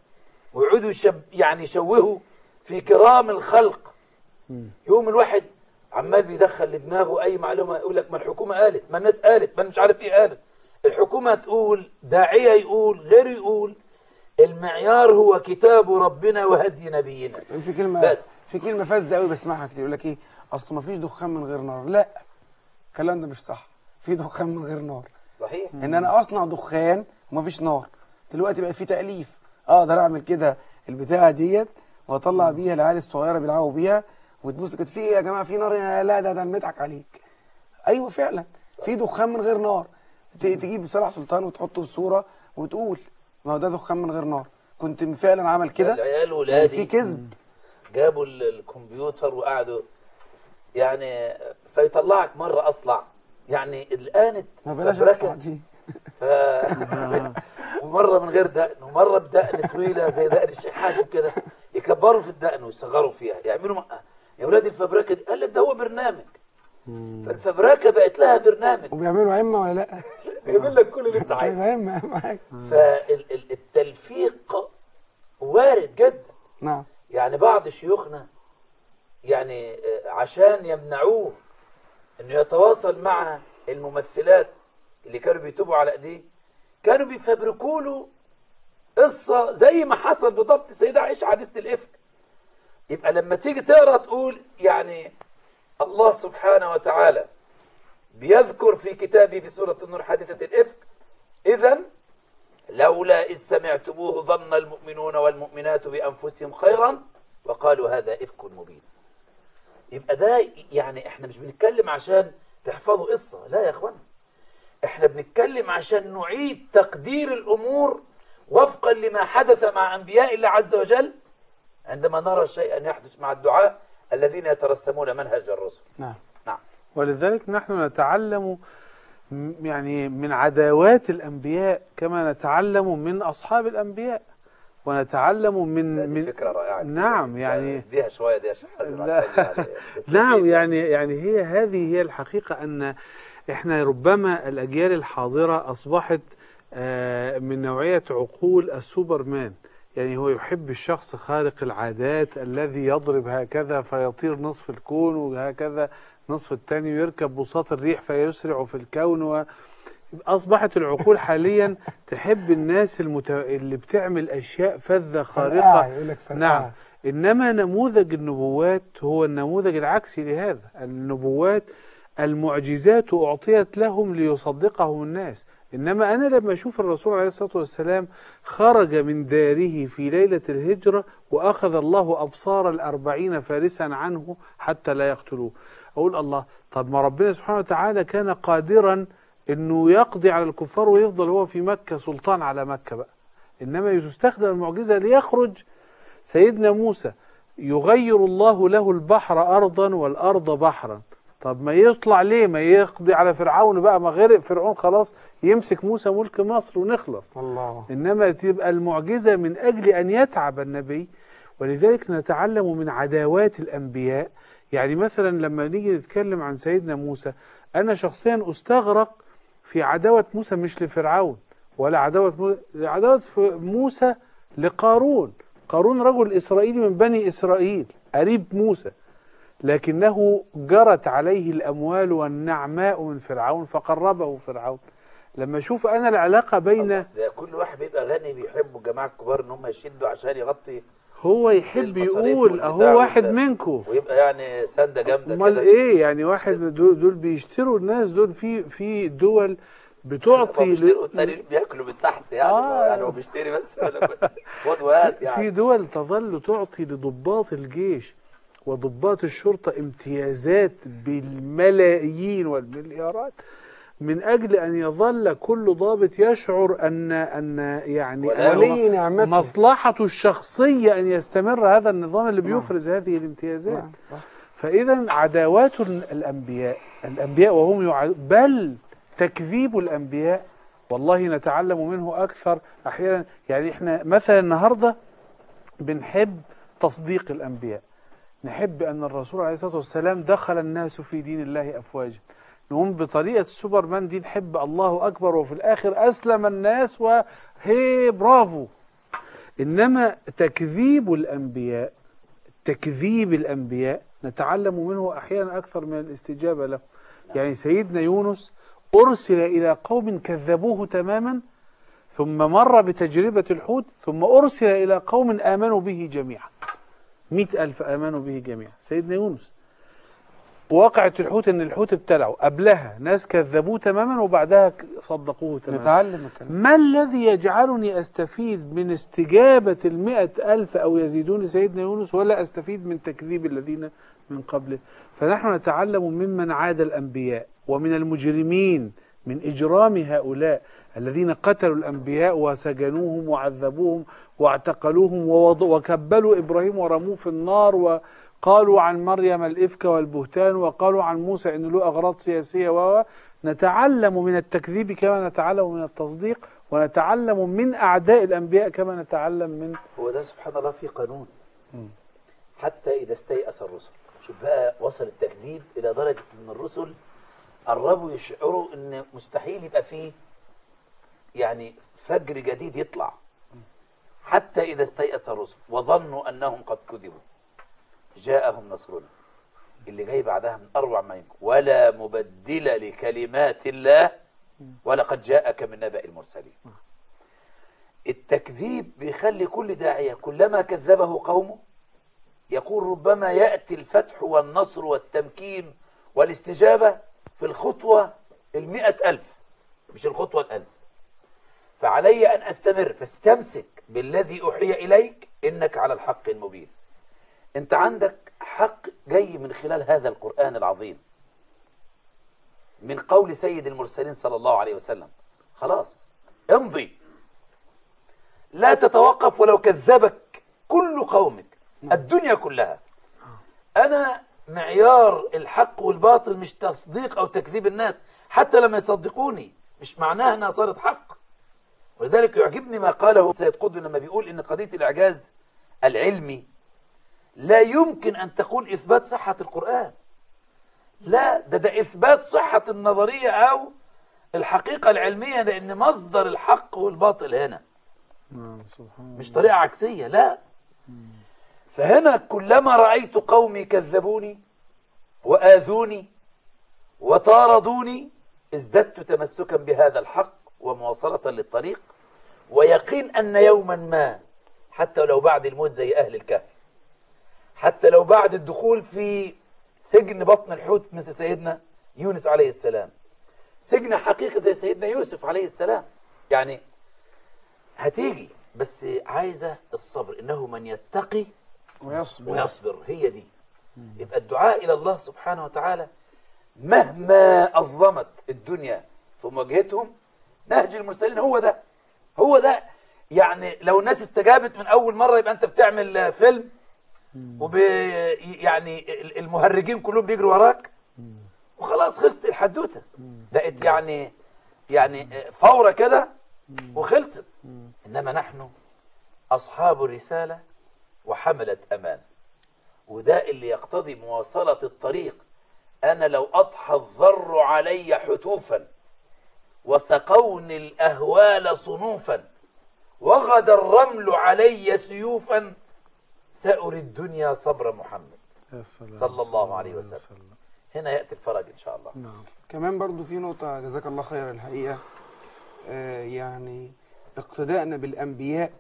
ويقعدوا يشب يعني يشوهوا في كرام الخلق. يوم الواحد عمال بيدخل لدماغه اي معلومه، يقول لك ما الحكومه قالت، ما الناس قالت، ما مش عارف ايه قالت. الحكومه تقول، داعيه يقول، غيره يقول، المعيار هو كتاب ربنا وهدي نبينا. في كلمه بس في كلمه فاسده قوي بسمعها كتير، يقول لك ايه، اصل ما فيش دخان من غير نار. لا، الكلام ده مش صح. في دخان من غير نار. صحيح. ان انا اصنع دخان وما فيش نار. دلوقتي بقى في تاليف، اقدر اعمل كده البتاعه ديت واطلع بيها العيال الصغيره بيلعبوا بيها، وتبص كده في ايه يا جماعه، في نار؟ لا ده ده بنضحك عليك. ايوه فعلا في دخان من غير نار. تجيب صلاح سلطان وتحطه في صوره وتقول ما هو ده دخان من غير نار، كنت فعلا عمل كده. العيال ولادي في كذب. جابوا الكمبيوتر وقعدوا يعني، فيطلعك مره اصلع يعني الآن ما بلاش اصلع دي. ف... ومره من غير دقن، ومره بدقن طويله زي دقن الشيخ حازم كده، يكبروا في الدقن ويصغروا فيها، يعملوا م... يا ولاد الفبركه دي، قال لك ده هو برنامج. فالفبركه بقت لها برنامج. وبيعملوا عمه ولا لا؟ بيعمل لك كل اللي انت عايزه. عمه اهم حاجه. فالتلفيق وارد جدا. نعم. يعني بعض شيوخنا يعني عشان يمنعوه انه يتواصل مع الممثلات اللي كانوا بيتوبوا على ايديه، كانوا بيفبركوا له قصه زي ما حصل بالضبط السيده عائشه حادثه الافك. يبقى لما تيجي تقرا تقول يعني الله سبحانه وتعالى بيذكر في كتابه في سوره النور حادثه الافك، اذا لولا اذ سمعتموه ظن المؤمنون والمؤمنات بانفسهم خيرا وقالوا هذا افك مبين. يبقى ده يعني احنا مش بنتكلم عشان تحفظوا قصه، لا يا اخوانا، احنا بنتكلم عشان نعيد تقدير الامور وفقا لما حدث مع انبياء الله عز وجل عندما نرى شيئا يحدث مع الدعاء الذين يترسمون منهج الرسل. نعم. نعم. ولذلك نحن نتعلم يعني من عداوات الانبياء كما نتعلم من اصحاب الانبياء، ونتعلم من من فكره رائعه. نعم يعني اديها شويه دي يا شيخ حازم عشان يعني نعم يعني يعني هي هذه هي الحقيقه، ان احنا ربما الاجيال الحاضره اصبحت من نوعيه عقول السوبرمان. يعني هو يحب الشخص خارق العادات الذي يضرب هكذا فيطير نصف الكون وهكذا نصف الثاني، ويركب بساط الريح فيسرع في الكون. و أصبحت العقول حاليا تحب الناس المت... اللي بتعمل أشياء فذة خارقة. يقول لك فرقعة. نعم. إنما نموذج النبوات هو النموذج العكسي لهذا. النبوات المعجزات أعطيت لهم ليصدقهم الناس. إنما أنا لما أشوف الرسول عليه الصلاة والسلام خرج من داره في ليلة الهجرة وأخذ الله أبصار الأربعين فارسا عنه حتى لا يقتلوه، أقول الله، طب ما ربنا سبحانه وتعالى كان قادرا انه يقضي على الكفار ويفضل هو في مكة سلطان على مكة بقى. انما تستخدم المعجزة ليخرج سيدنا موسى يغير الله له البحر ارضا والارض بحرا. طب ما يطلع ليه؟ ما يقضي على فرعون بقى، ما غرق فرعون خلاص يمسك موسى ملك مصر ونخلص. الله. انما تبقى المعجزة من اجل ان يتعب النبي. ولذلك نتعلم من عداوات الانبياء. يعني مثلا لما نيجي نتكلم عن سيدنا موسى، انا شخصيا استغرق في عداوة موسى مش لفرعون، ولا عداوة موسى، عداوة موسى لقارون. قارون رجل إسرائيلي من بني إسرائيل قريب موسى، لكنه جرت عليه الأموال والنعماء من فرعون فقربه فرعون. لما أشوف أنا العلاقة بين ده كل واحد بيبقى غني بيحبوا الجماعة الكبار إن هم يشدوا عشان يغطي، هو يحب يقول أهو واحد منكم، ويبقى يعني سندة جامدة كده. امال ايه يعني واحد دول, دول بيشتروا الناس دول في في دول بتعطي بيشتروا التانيين بياكلوا من تحت يعني. آه يعني هو بيشتري بس وضوات يعني. في دول تظل تعطي لضباط الجيش وضباط الشرطة امتيازات بالملايين والمليارات من أجل أن يظل كل ضابط يشعر أن أن يعني ولي نعمته مصلحته الشخصية أن يستمر هذا النظام اللي بيفرز هذه الامتيازات. فإذا عداوات الأنبياء الأنبياء وهم يع... بل تكذيب الأنبياء والله نتعلم منه أكثر أحيانا. يعني إحنا مثلا النهاردة بنحب تصديق الأنبياء، نحب أن الرسول عليه الصلاة والسلام دخل الناس في دين الله أفواجا، نقوم بطريقة السوبرمان دي نحب الله أكبر وفي الآخر أسلم الناس وهي برافو. إنما تكذيب الأنبياء تكذيب الأنبياء نتعلم منه أحيانا أكثر من الاستجابة له. يعني سيدنا يونس أرسل إلى قوم كذبوه تماما، ثم مر بتجربة الحوت، ثم أرسل إلى قوم آمنوا به جميعا، مئة ألف آمنوا به جميعا. سيدنا يونس واقعة الحوت إن الحوت ابتلعه، قبلها ناس كذبوه تماما وبعدها صدقوه تماما. نتعلم الكلام. ما الذي يجعلني أستفيد من استجابة المئة ألف أو يزيدون لسيدنا يونس ولا أستفيد من تكذيب الذين من قبله؟ فنحن نتعلم ممن عاد الأنبياء ومن المجرمين من إجرام هؤلاء الذين قتلوا الأنبياء وسجنوهم وعذبوهم واعتقلوهم وكبلوا إبراهيم ورموه في النار، وقالوا عن مريم الإفك والبهتان، وقالوا عن موسى إنه له أغراض سياسية. و نتعلم من التكذيب كما نتعلم من التصديق، ونتعلم من أعداء الأنبياء كما نتعلم من. هو ده سبحان الله في قانون. حتى إذا استيأس الرسل، شوف بقى وصل التكذيب إلى درجة أن الرسل قربوا يشعروا أن مستحيل يبقى فيه يعني فجر جديد يطلع. حتى إذا استيأس الرسل وظنوا أنهم قد كذبوا جاءهم نصرنا. اللي جاي بعدها من أروع ما يمكن، ولا مبدل لكلمات الله ولقد جاءك من نبأ المرسلين. التكذيب بيخلي كل داعية كلما كذبه قومه يقول ربما يأتي الفتح والنصر والتمكين والاستجابة في الخطوة المئة ألف مش الخطوة الألف. فعلي أن أستمر، فاستمسك بالذي أوحي إليك إنك على الحق المبين. أنت عندك حق جاي من خلال هذا القرآن العظيم، من قول سيد المرسلين صلى الله عليه وسلم. خلاص امضي، لا تتوقف ولو كذبك كل قومك، الدنيا كلها. أنا معيار الحق والباطل مش تصديق أو تكذيب الناس، حتى لما يصدقوني مش معناها أنها صارت حق. ولذلك يعجبني ما قاله سيد قطب لما بيقول إن قضية الإعجاز العلمي لا يمكن أن تكون إثبات صحة القرآن، لا ده ده إثبات صحة النظرية أو الحقيقة العلمية، لأن مصدر الحق والباطل هنا مش طريقة عكسية، لا. فهنا كلما رأيت قومي كذبوني وآذوني وطاردوني ازددت تمسكا بهذا الحق ومواصلة للطريق، ويقين أن يوما ما حتى لو بعد الموت زي أهل الكهف، حتى لو بعد الدخول في سجن بطن الحوت مثل سيدنا يونس عليه السلام، سجن حقيقي زي سيدنا يوسف عليه السلام، يعني هتيجي، بس عايزة الصبر. إنه من يتقي ويصبر, ويصبر هي دي. يبقى الدعاء إلى الله سبحانه وتعالى مهما أظلمت الدنيا في مواجهتهم، نهج المرسلين هو ده هو ده. يعني لو الناس استجابت من أول مرة يبقى أنت بتعمل فيلم وب يعني المهرجين كلهم بيجروا وراك وخلاص خلصت الحدوته، بقت يعني يعني فورة كده وخلصت. إنما نحن أصحاب رسالة وحملة أمان، وده اللي يقتضي مواصلة الطريق. أنا لو أضحى الضر علي حتوفا وسقوني الأهوال صنوفا وغدا الرمل علي سيوفا سأري الدنيا صبر محمد صلى الله عليه وسلم. هنا يأتي الفرج إن شاء الله. نعم. كمان برضو في نقطة جزاك الله خير الحقيقة، آه يعني اقتداءنا بالأنبياء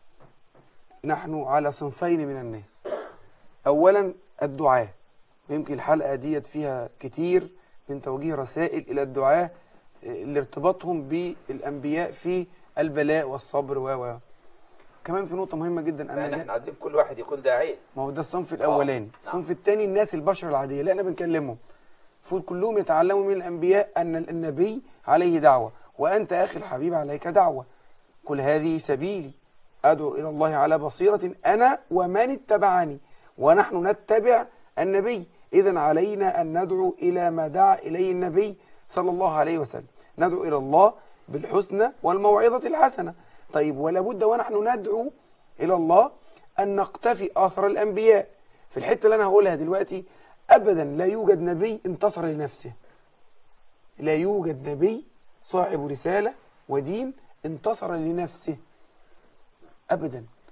نحن على صنفين من الناس. أولا الدعاة، ويمكن الحلقة ديت فيها كتير من توجيه رسائل إلى الدعاة لارتباطهم بالأنبياء في البلاء والصبر و كمان في نقطة مهمة جدا، أنا احنا عايزين كل واحد يكون داعية. ما هو ده الصنف الأولاني. الصنف الثاني الناس البشر العادية اللي احنا بنكلمهم، المفروض كلهم يتعلموا من الأنبياء أن النبي عليه دعوة، وأنت أخي الحبيب عليك دعوة. كل هذه سبيلي أدعو إلى الله على بصيرة أنا ومن اتبعني، ونحن نتبع النبي. إذن علينا أن ندعو إلى ما دعا إليه النبي صلى الله عليه وسلم، ندعو إلى الله بالحسنى والموعظة الحسنة. طيب ولا بد ونحن ندعو إلى الله أن نقتفي آثار الأنبياء. في الحتة اللي أنا هقولها دلوقتي، أبدا لا يوجد نبي انتصر لنفسه، لا يوجد نبي صاحب رسالة ودين انتصر لنفسه أبدا.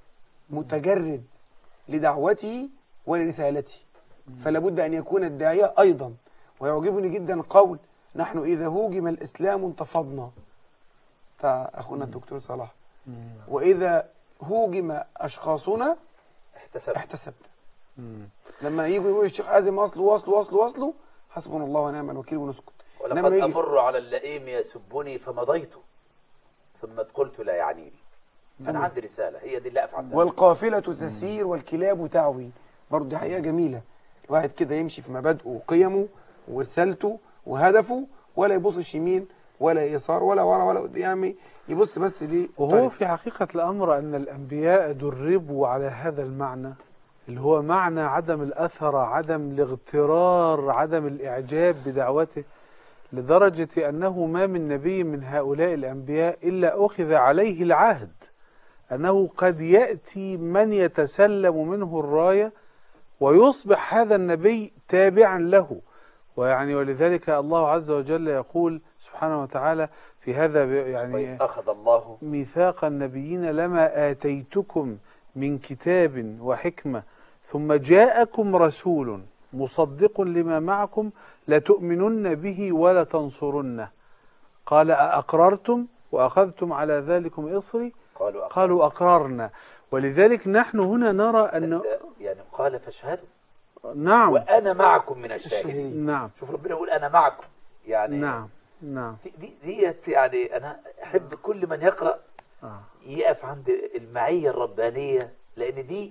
متجرد لدعوته ولرسالته، فلا بد أن يكون الداعية أيضا. ويعجبني جدا قول نحن إذا هوجم الإسلام انتفضنا بتاع أخونا الدكتور صلاح، وإذا هوجم أشخاصنا احتسب احتسبنا. لما يجوا يقول الشيخ حازم أصله وصله وصله وصله حسبنا الله ونعم الوكيل ونسكت. ولقد أمر على اللئيم يسبني فمضيت ثم قلت لا يعنيني. فأنا عندي رسالة، هي دي اللي أقف عندها. والقافلة تسير والكلاب تعوي، برضه دي حقيقة جميلة. الواحد كده يمشي في مبادئه وقيمه ورسالته وهدفه، ولا يبصش يمين ولا يسار ولا ورا ولا قدام، يبص بس ليه. وهو طيب. في حقيقة الأمر أن الأنبياء دربوا على هذا المعنى اللي هو معنى عدم الأثر، عدم الاغترار، عدم الإعجاب بدعوته، لدرجة أنه ما من نبي من هؤلاء الأنبياء إلا أخذ عليه العهد أنه قد يأتي من يتسلم منه الراية ويصبح هذا النبي تابعا له. ويعني ولذلك الله عز وجل يقول سبحانه وتعالى في هذا يعني أخذ الله ميثاق النبيين لما آتيتكم من كتاب وحكمة ثم جاءكم رسول مصدق لما معكم لتؤمنن به ولا تنصرنه قال أأقررتم وأخذتم على ذلكم إصري قالوا أقررنا. قالوا أقررنا. ولذلك نحن هنا نرى أن يعني قال فاشهدوا نعم وأنا معكم من الشاهدين. نعم شوف ربنا يقول أنا معكم يعني نعم نعم دي ديت يعني أنا أحب كل من يقرأ آه. يقف عند المعية الربانية، لأن دي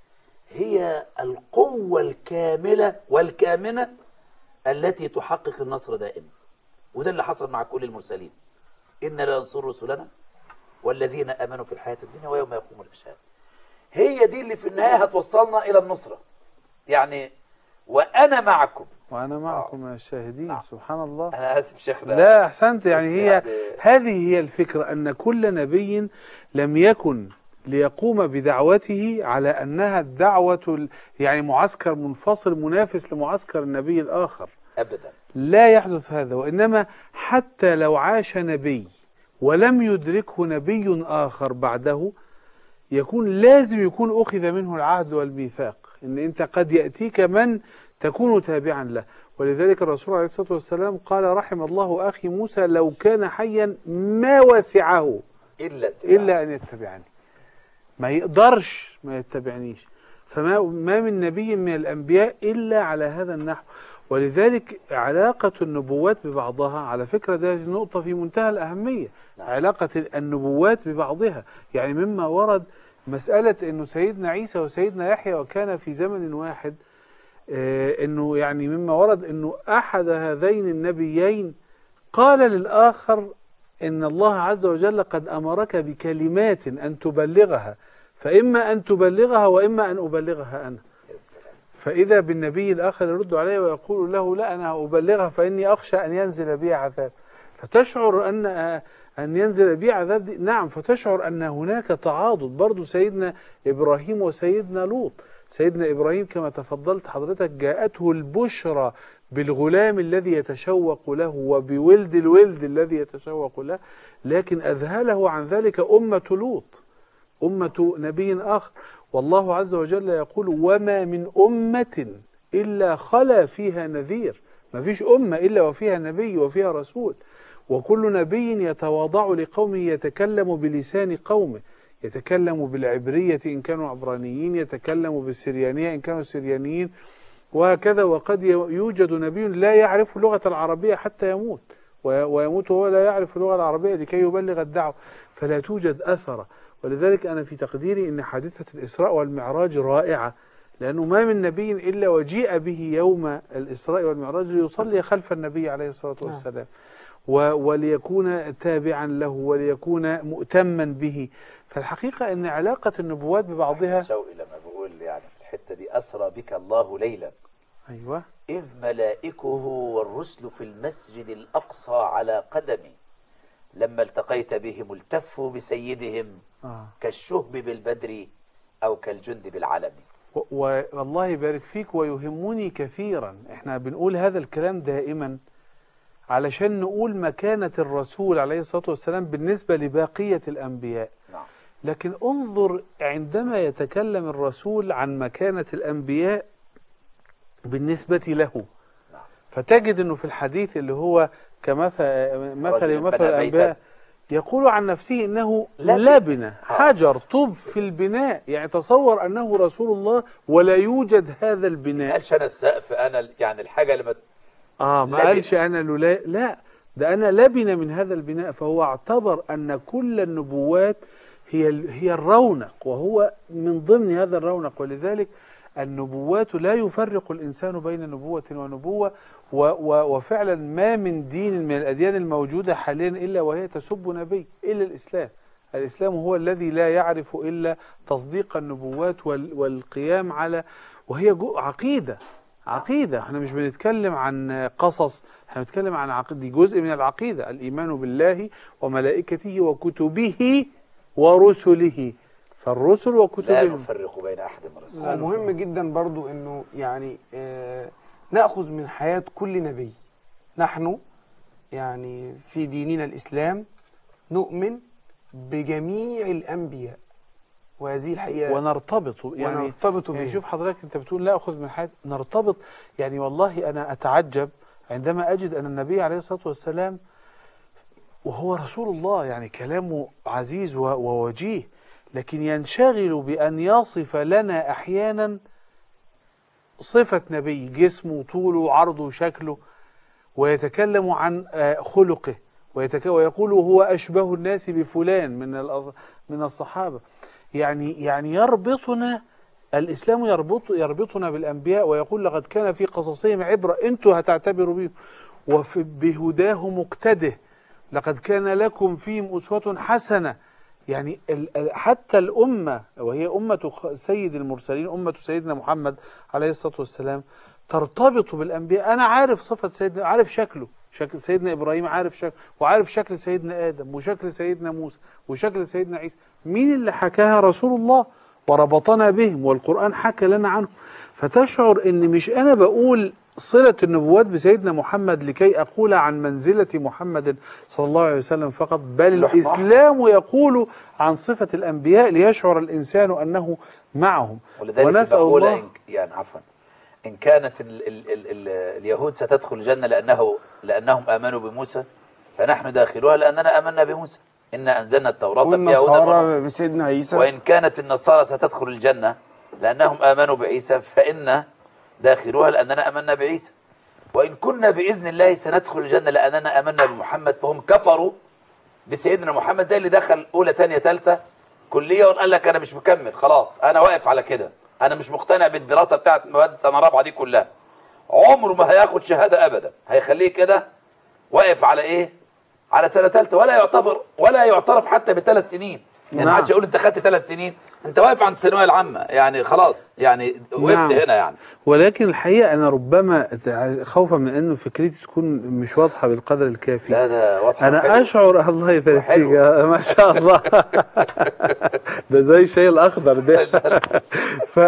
هي القوة الكاملة والكامنة التي تحقق النصر دائما. وده اللي حصل مع كل المرسلين، إن لننصر رسلنا والذين آمنوا في الحياة الدنيا ويوم يقوم الأشهاد. هي دي اللي في النهاية هتوصلنا إلى النصرة، يعني وأنا معكم وأنا معكم من الشاهدين. نعم. سبحان الله. أنا آسف شيخنا. لا أحسنت. يعني هي يعني هذه هي الفكرة، أن كل نبي لم يكن ليقوم بدعوته على أنها الدعوة يعني معسكر منفصل منافس لمعسكر النبي الآخر أبدا، لا يحدث هذا. وإنما حتى لو عاش نبي ولم يدركه نبي آخر بعده يكون لازم يكون أخذ منه العهد والميثاق، إن أنت قد يأتيك من تكون تابعا له. ولذلك الرسول عليه الصلاة والسلام قال رحم الله أخي موسى لو كان حيا ما وسعه إلا, إلا أن يتبعني، ما يقدرش ما يتبعنيش. فما ما من نبي من الأنبياء إلا على هذا النحو. ولذلك علاقة النبوات ببعضها، على فكرة ده نقطة في منتهى الأهمية، نعم. علاقة النبوات ببعضها. يعني مما ورد مسألة أنه سيدنا عيسى وسيدنا يحيى وكان في زمن واحد، آه أنه يعني مما ورد أنه أحد هذين النبيين قال للآخر إن الله عز وجل قد أمرك بكلمات أن تبلغها، فإما أن تبلغها وإما أن أبلغها أنا. فإذا بالنبي الآخر يرد عليه ويقول له لا أنا أبلغها فإني أخشى أن ينزل بي عذاب. فتشعر أن أن ينزل بي عذاب دي نعم، فتشعر أن هناك تعاضد. برضو سيدنا إبراهيم وسيدنا لوط، سيدنا إبراهيم كما تفضلت حضرتك جاءته البشرى بالغلام الذي يتشوق له وبولد الولد الذي يتشوق له، لكن أذهله عن ذلك أمة لوط، أمة نبي آخر. والله عز وجل يقول وما من أمة إلا خلا فيها نذير. ما فيش أمة إلا وفيها نبي وفيها رسول، وكل نبي يتواضع لقومه يتكلم بلسان قومه، يتكلم بالعبرية إن كانوا عبرانيين، يتكلم بالسريانية إن كانوا سريانيين، وهكذا. وقد يوجد نبي لا يعرف اللغة العربية حتى يموت، ويموت وهو لا يعرف اللغة العربية لكي يبلغ الدعوة، فلا توجد أثر. ولذلك أنا في تقديري أن حادثة الإسراء والمعراج رائعة، لأنه ما من نبي إلا وجيء به يوم الإسراء والمعراج ليصلي خلف النبي عليه الصلاة والسلام، وليكون تابعا له وليكون مؤتما به. فالحقيقة أن علاقة النبوات ببعضها شوقي لما بقول يعني في الحتة دي أسرى بك الله ليلا أيوة إذ ملائكه والرسل في المسجد الأقصى على قدمي لما التقيت بهم التفوا بسيدهم آه. كالشهب بالبدر أو كالجند بالعلم. والله يبارك فيك. ويهمني كثيرا، احنا بنقول هذا الكلام دائما علشان نقول مكانة الرسول عليه الصلاة والسلام بالنسبة لباقية الأنبياء. نعم. لكن انظر عندما يتكلم الرسول عن مكانة الأنبياء بالنسبة له، فتجد أنه في الحديث اللي هو كمثل مثل مثل الأنبياء يقول عن نفسه إنه لبنة حجر طوب في البناء. يعني تصور أنه رسول الله ولا يوجد هذا البناء. ما قالش أنا السقف، أنا يعني الحاجة اللي ما آه ما قالش أنا لا لا ده أنا لبنة من هذا البناء. فهو اعتبر أن كل النبوات هي هي الرونق، وهو من ضمن هذا الرونق. ولذلك النبوات لا يفرق الإنسان بين نبوة ونبوة، و و وفعلا ما من دين من الأديان الموجودة حاليا إلا وهي تسب نبي إلا الإسلام. الإسلام هو الذي لا يعرف إلا تصديق النبوات وال والقيام على، وهي عقيدة عقيدة. احنا مش بنتكلم عن قصص، احنا بنتكلم عن عقيدة، دي جزء من العقيدة، الإيمان بالله وملائكته وكتبه ورسله. فالرسل وكتبه لا نفرق بين أحد من رسله. مهم جدا برضو انه يعني آه نأخذ من حياة كل نبي. نحن يعني في ديننا الإسلام نؤمن بجميع الأنبياء، وهذه الحقيقة ونرتبط يعني ونرتبط يعني بهم. شوف حضرتك انت بتقول لا أخذ من حياة، نرتبط. يعني والله أنا أتعجب عندما أجد أن النبي عليه الصلاة والسلام وهو رسول الله يعني كلامه عزيز ووجيه، لكن ينشغل بأن يصف لنا أحيانا صفة نبي، جسمه وطوله وعرضه وشكله، ويتكلم عن خلقه ويقول هو أشبه الناس بفلان من من الصحابة. يعني يعني يربطنا الإسلام، يربط يربطنا بالأنبياء، ويقول لقد كان في قصصهم عبرة، أنتوا هتعتبروا بهم، وبهداه مقتده، لقد كان لكم فيهم أسوة حسنة. يعني حتى الأمة وهي أمة سيد المرسلين، أمة سيدنا محمد عليه الصلاة والسلام، ترتبط بالأنبياء. أنا عارف صفة سيدنا، عارف شكله، شكل سيدنا إبراهيم عارف شكله، وعارف شكل سيدنا آدم، وشكل سيدنا موسى، وشكل سيدنا عيسى. مين اللي حكاها؟ رسول الله، وربطنا بهم، والقرآن حكى لنا عنهم. فتشعر ان مش انا بقول صلة النبوات بسيدنا محمد لكي اقول عن منزلة محمد صلى الله عليه وسلم فقط، بل الاسلام يقول عن صفة الانبياء ليشعر الانسان انه معهم. ولذلك بقول الله يعني عفوا ان كانت ال ال ال ال اليهود ستدخل الجنة لانه لانهم امنوا بموسى، فنحن داخلوها لاننا امنا بموسى. إنا أنزلنا التوراة فيها هدى بسيدنا عيسى. وإن كانت النصارى ستدخل الجنة لأنهم آمنوا بعيسى، فإن داخلوها لأننا آمنا بعيسى. وإن كنا بإذن الله سندخل الجنة لأننا آمنا بمحمد، فهم كفروا بسيدنا محمد، زي اللي دخل أولى تانية تالتة كلية وقال لك أنا مش مكمل، خلاص أنا واقف على كده، أنا مش مقتنع بالدراسة بتاعت مواد سنة رابعة دي كلها. عمره ما هياخد شهادة أبدا، هيخليه كده واقف على إيه؟ على سنة ثالثة، ولا يعتبر ولا يعترف حتى بثلاث سنين. يعني ما حدش يقول انت خدت ثلاث سنين، انت واقف عند الثانويه العامه، يعني خلاص يعني وقفت نعم. هنا يعني. ولكن الحقيقه انا ربما خوفا من انه فكرتي تكون مش واضحه بالقدر الكافي. لا ده واضحه. انا حلو. اشعر الله يبارك فيك ما شاء الله ده زي الشاي الاخضر ده ف...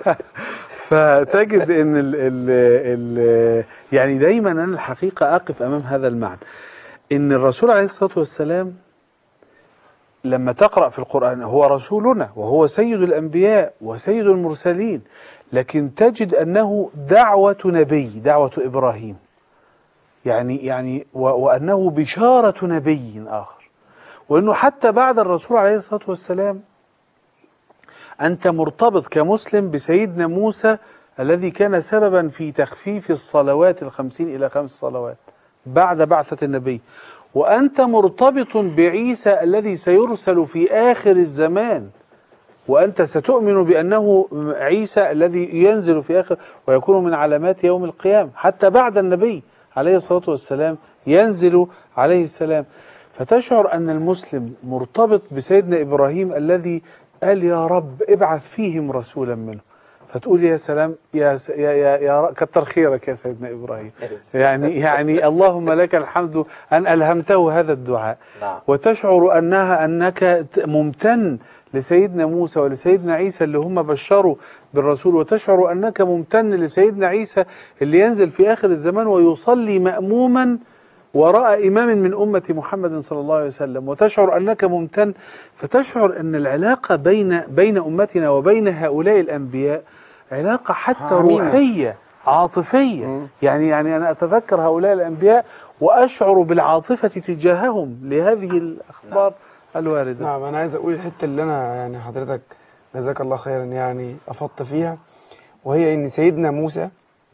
فتجد ان ال ال ال يعني دايما انا الحقيقه اقف امام هذا المعنى، إن الرسول عليه الصلاة والسلام لما تقرأ في القرآن هو رسولنا وهو سيد الأنبياء وسيد المرسلين، لكن تجد أنه دعوة نبي، دعوة إبراهيم، يعني يعني وأنه بشارة نبي آخر، وأنه حتى بعد الرسول عليه الصلاة والسلام أنت مرتبط كمسلم بسيدنا موسى الذي كان سببا في تخفيف الصلوات الخمسين إلى خمس صلوات بعد بعثة النبي، وأنت مرتبط بعيسى الذي سيرسل في آخر الزمان، وأنت ستؤمن بأنه عيسى الذي ينزل في آخر ويكون من علامات يوم القيامة، حتى بعد النبي عليه الصلاة والسلام ينزل عليه السلام. فتشعر أن المسلم مرتبط بسيدنا إبراهيم الذي قال يا رب ابعث فيهم رسولا منه، فتقول يا سلام يا يا يا, يا كتر خيرك يا سيدنا إبراهيم، يعني يعني اللهم لك الحمد أن ألهمته هذا الدعاء. وتشعر أنها أنك ممتن لسيدنا موسى ولسيدنا عيسى اللي هم بشروا بالرسول، وتشعر أنك ممتن لسيدنا عيسى اللي ينزل في آخر الزمان ويصلي مأموما وراء إمام من أمة محمد صلى الله عليه وسلم، وتشعر أنك ممتن، فتشعر أن العلاقة بين بين أمتنا وبين هؤلاء الأنبياء علاقة حتى عميمة. روحية عاطفية. مم. يعني يعني أنا أتذكر هؤلاء الأنبياء وأشعر بالعاطفة تجاههم لهذه الأخبار الواردة. نعم، أنا عايز أقول الحتة اللي أنا يعني حضرتك جزاك الله خيرا يعني أفضت فيها، وهي إن سيدنا موسى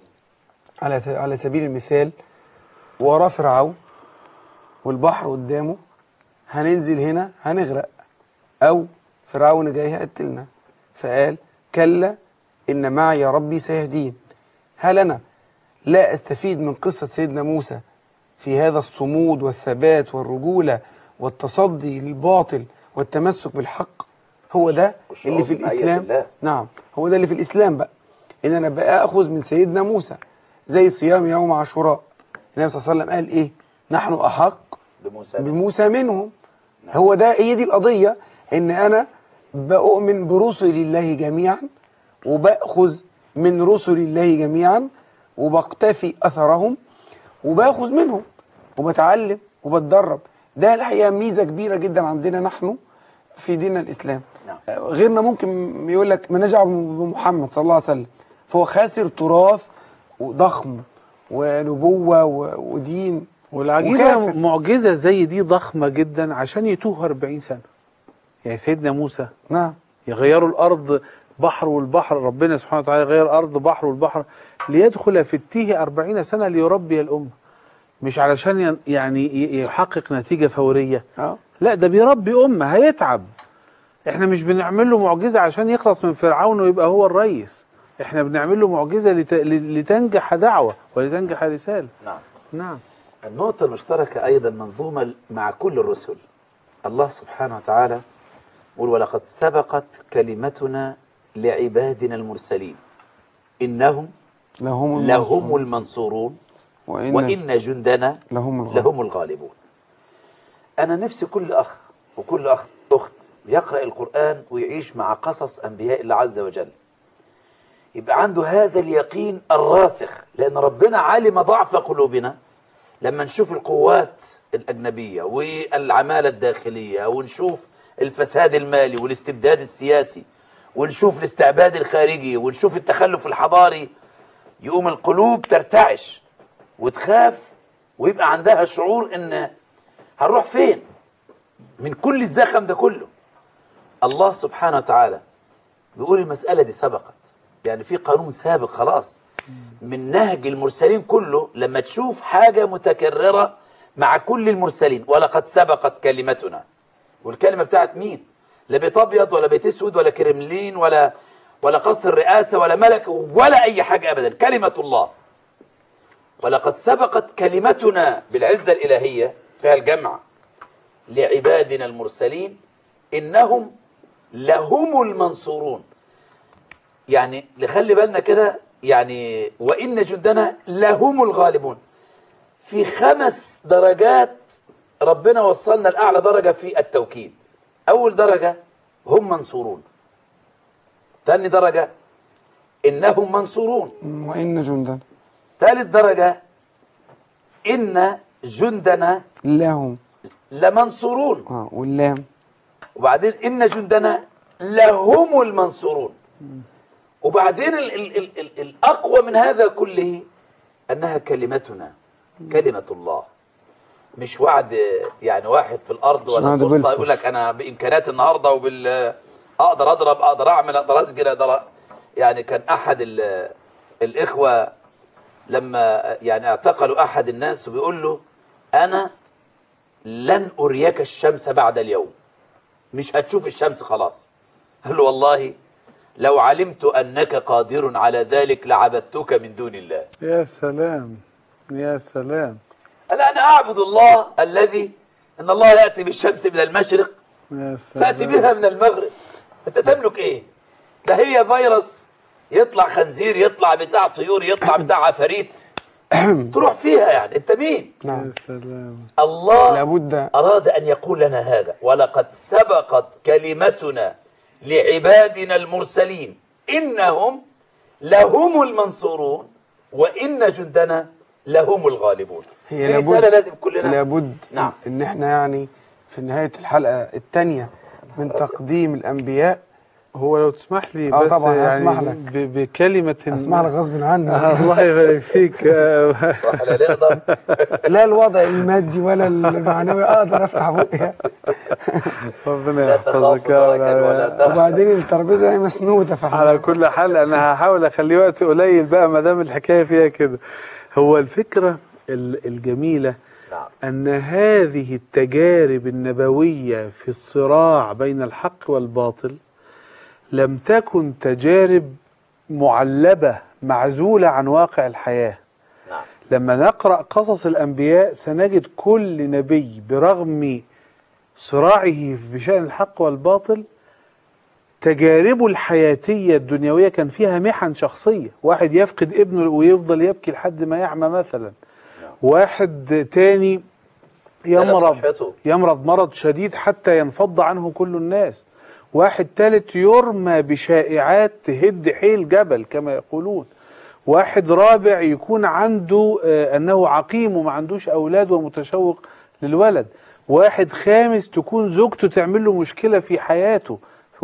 على على سبيل المثال وراه فرعون والبحر قدامه، هننزل هنا هنغرق أو فرعون جاي هيقتلنا، فقال كلا إن معي ربي سيهدين. هل أنا لا أستفيد من قصة سيدنا موسى في هذا الصمود والثبات والرجولة والتصدي للباطل والتمسك بالحق؟ هو ده اللي في الإسلام. نعم، هو ده اللي في الإسلام بقى، إن أنا بقى أخذ من سيدنا موسى زي صيام يوم عاشوراء. النبي صلى الله عليه وسلم قال إيه؟ نحن أحق بموسى, بموسى منهم. نعم. هو ده، هي دي القضية، إن أنا بؤمن برسل الله جميعا، وبأخذ من رسل الله جميعا، وبقتفي أثرهم، وباخذ منهم، وبتعلم وبتدرب. ده الحقيقة ميزة كبيرة جدا عندنا نحن في دين الإسلام. نعم. غيرنا ممكن يقول لك ما نجعل بمحمد صلى الله عليه وسلم، فهو خاسر تراث ضخم ونبوة ودين. والعجيبة معجزة زي دي ضخمة جدا عشان يتوه أربعين سنة. يعني سيدنا موسى نعم يغيروا الأرض بحر والبحر، ربنا سبحانه وتعالى يغير الأرض بحر والبحر ليدخل في التيه أربعين سنة ليربي الأمة، مش علشان يعني يحقق نتيجة فورية. أه. لا، ده بيربي أمة هيتعب. احنا مش بنعمل له معجزة عشان يخلص من فرعون ويبقى هو الرئيس، احنا بنعمل له معجزة لت... لتنجح دعوة ولتنجح رسالة. نعم نعم. النقطة المشتركة أيضا منظومة مع كل الرسل. الله سبحانه وتعالى يقول ولقد سبقت كلمتنا لعبادنا المرسلين إنهم لهم المنصورون, لهم المنصورون وإن, وإن جندنا لهم الغالبون. لهم الغالبون. أنا نفسي كل أخ وكل أخ أخت يقرأ القرآن ويعيش مع قصص أنبياء الله عز وجل، يبقى عنده هذا اليقين الراسخ، لأن ربنا علم ضعف قلوبنا. لما نشوف القوات الأجنبية والعمالة الداخلية، ونشوف الفساد المالي والاستبداد السياسي، ونشوف الاستعباد الخارجي، ونشوف التخلف الحضاري، يقوم القلوب ترتعش وتخاف، ويبقى عندها شعور ان هنروح فين من كل الزخم ده كله. الله سبحانه وتعالى بيقول المسألة دي سبقت، يعني في قانون سابق خلاص من نهج المرسلين كله. لما تشوف حاجة متكررة مع كل المرسلين، ولقد سبقت كلمتنا، والكلمة بتاعت مين؟ لا بيت أبيض ولا بيت أسود ولا كرملين ولا ولا قصر رئاسة ولا ملك ولا أي حاجة أبدا، كلمة الله. ولقد سبقت كلمتنا بالعزة الإلهية فيها الجمع لعبادنا المرسلين إنهم لهم المنصورون. يعني نخلي بالنا كده، يعني وإن جندنا لهم الغالبون. في خمس درجات ربنا وصلنا لأعلى درجة في التوكيد. أول درجة هم منصورون، ثاني درجة إنهم منصورون، وإن جندنا، ثالث درجة إن جندنا لهم لمنصورون، اه واللام، وبعدين إن جندنا لهم المنصورون. وبعدين ال ال ال ال الأقوى من هذا كله أنها كلمتنا، كلمة الله، مش وعد. يعني واحد في الأرض ولا سلطة يقول لك أنا بإمكانات النهاردة وبال أقدر أضرب، أقدر أعمل، أقدر أسجل، أقدر. يعني كان أحد الإخوة لما يعني اعتقلوا أحد الناس وبيقول له أنا لن أريك الشمس بعد اليوم، مش هتشوف الشمس خلاص. قال له والله لو علمت أنك قادر على ذلك لعبدتك من دون الله. يا سلام يا سلام. قال أنا أعبد الله الذي إن الله يأتي بالشمس من المشرق فأتي بها من المغرب. أنت تملك إيه؟ ده هي فيروس يطلع خنزير، يطلع بتاع طيور، يطلع بتاع عفاريت، تروح فيها. يعني أنت مين؟ نعم. يا سلام. الله لابد أراد أن يقول لنا هذا، ولقد سبقت كلمتنا لعبادنا المرسلين إنهم لهم المنصورون وإن جندنا لهم الغالبون. هي دي لابد رسالة لازم كلنا. لابد نعم. ان احنا يعني في نهاية الحلقة الثانية من تقديم الانبياء. هو لو تسمح لي آه بس طبعاً يعني هسمح لك. ب- بكلمة اسمح لك غصب عني. آه الله يبارك فيك. آه، واحنا نقدر لا الوضع المادي ولا المعنوي اقدر افتح بقي. ربنا لا تخاف يحفظك يا دركا ولا رب. تخشى. وبعدين الترابيزه هي مسنوده فاحنا على كل حال انا هحاول اخليه وقت قليل بقى ما دام الحكايه فيها كده. هو الفكره ال- الجميله نعم. ان هذه التجارب النبويه في الصراع بين الحق والباطل لم تكن تجارب معلبه معزوله عن واقع الحياه. نعم. لما نقرأ قصص الأنبياء سنجد كل نبي برغم صراعه بشأن الحق والباطل تجاربه الحياتية الدنيوية كان فيها محن شخصية. واحد يفقد ابنه ويفضل يبكي لحد ما يعمى مثلا. واحد تاني يمرض يمرض مرض شديد حتى ينفض عنه كل الناس. واحد ثالث يرمى بشائعات تهد حيل جبل كما يقولون. واحد رابع يكون عنده آه أنه عقيم وما عندوش أولاد ومتشوق للولد. واحد خامس تكون زوجته تعمل له مشكلة في حياته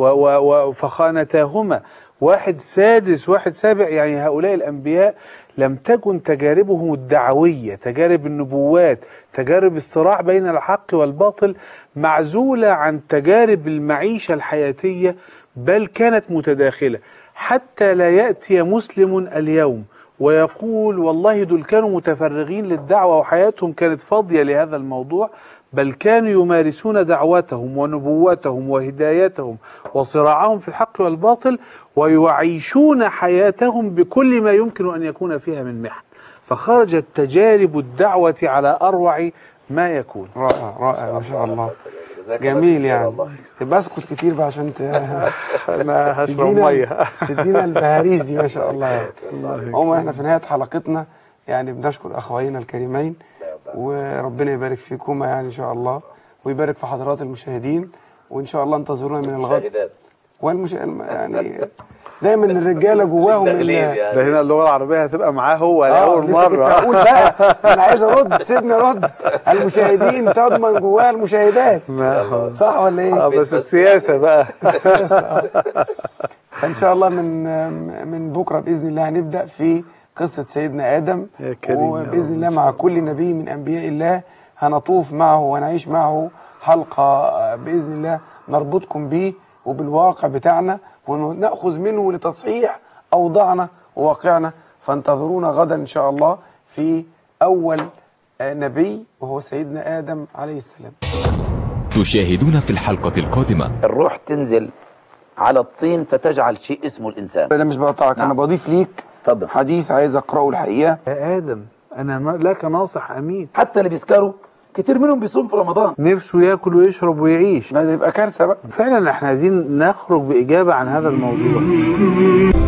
فخانتاهما. واحد سادس واحد سابع. يعني هؤلاء الأنبياء لم تكن تجاربهم الدعوية، تجارب النبوات، تجارب الصراع بين الحق والباطل معزولة عن تجارب المعيشة الحياتية، بل كانت متداخلة. حتى لا يأتي مسلم اليوم ويقول والله دول كانوا متفرغين للدعوة وحياتهم كانت فاضية لهذا الموضوع، بل كانوا يمارسون دعوتهم ونبوتهم وهدايتهم وصراعهم في الحق والباطل ويعيشون حياتهم بكل ما يمكن أن يكون فيها من محن. فخرجت تجارب الدعوة على أروع ما يكون. رائع رائع ما شاء الله. جميل يعني. يبقى اسكت كتير بقى عشان ت... انا هشرب تدينا ميه. تدينا البهاريز دي ما شاء الله يعني. عموما احنا في نهايه حلقتنا يعني بنشكر اخوينا الكريمين وربنا يبارك فيكما يعني ان شاء الله ويبارك في حضرات المشاهدين وان شاء الله انتظرونا من الغد. والمش يعني دايما الرجاله جواهم ده هنا اللغه العربيه هتبقى معاه هو لاول مره. مره. اقول بقى انا عايز ارد سيبني ارد. المشاهدين تضمن جواها المشاهدات صح ولا ايه؟ اه بس السياسه بقى السياسه اه. ان شاء الله من من بكره باذن الله هنبدا في قصه سيدنا ادم وباذن الله مع كل نبي من انبياء الله هنطوف معه ونعيش معه حلقه باذن الله نربطكم به وبالواقع بتاعنا ونأخذ منه لتصحيح أوضاعنا وواقعنا. فانتظرونا غدا إن شاء الله في أول نبي وهو سيدنا آدم عليه السلام. تشاهدون في الحلقة القادمة الروح تنزل على الطين فتجعل شيء اسمه الإنسان. أنا مش بقطعك. نعم. أنا بضيف ليك طبعا. حديث عايز أقرأه الحقيقة. يا آدم أنا لك ناصح أمين. حتى اللي بيسكروا كتير منهم بيصوم في رمضان نفسه ياكل ويشرب ويعيش. ده يبقى كارثة بقى. فعلا احنا عايزين نخرج بإجابة عن هذا الموضوع.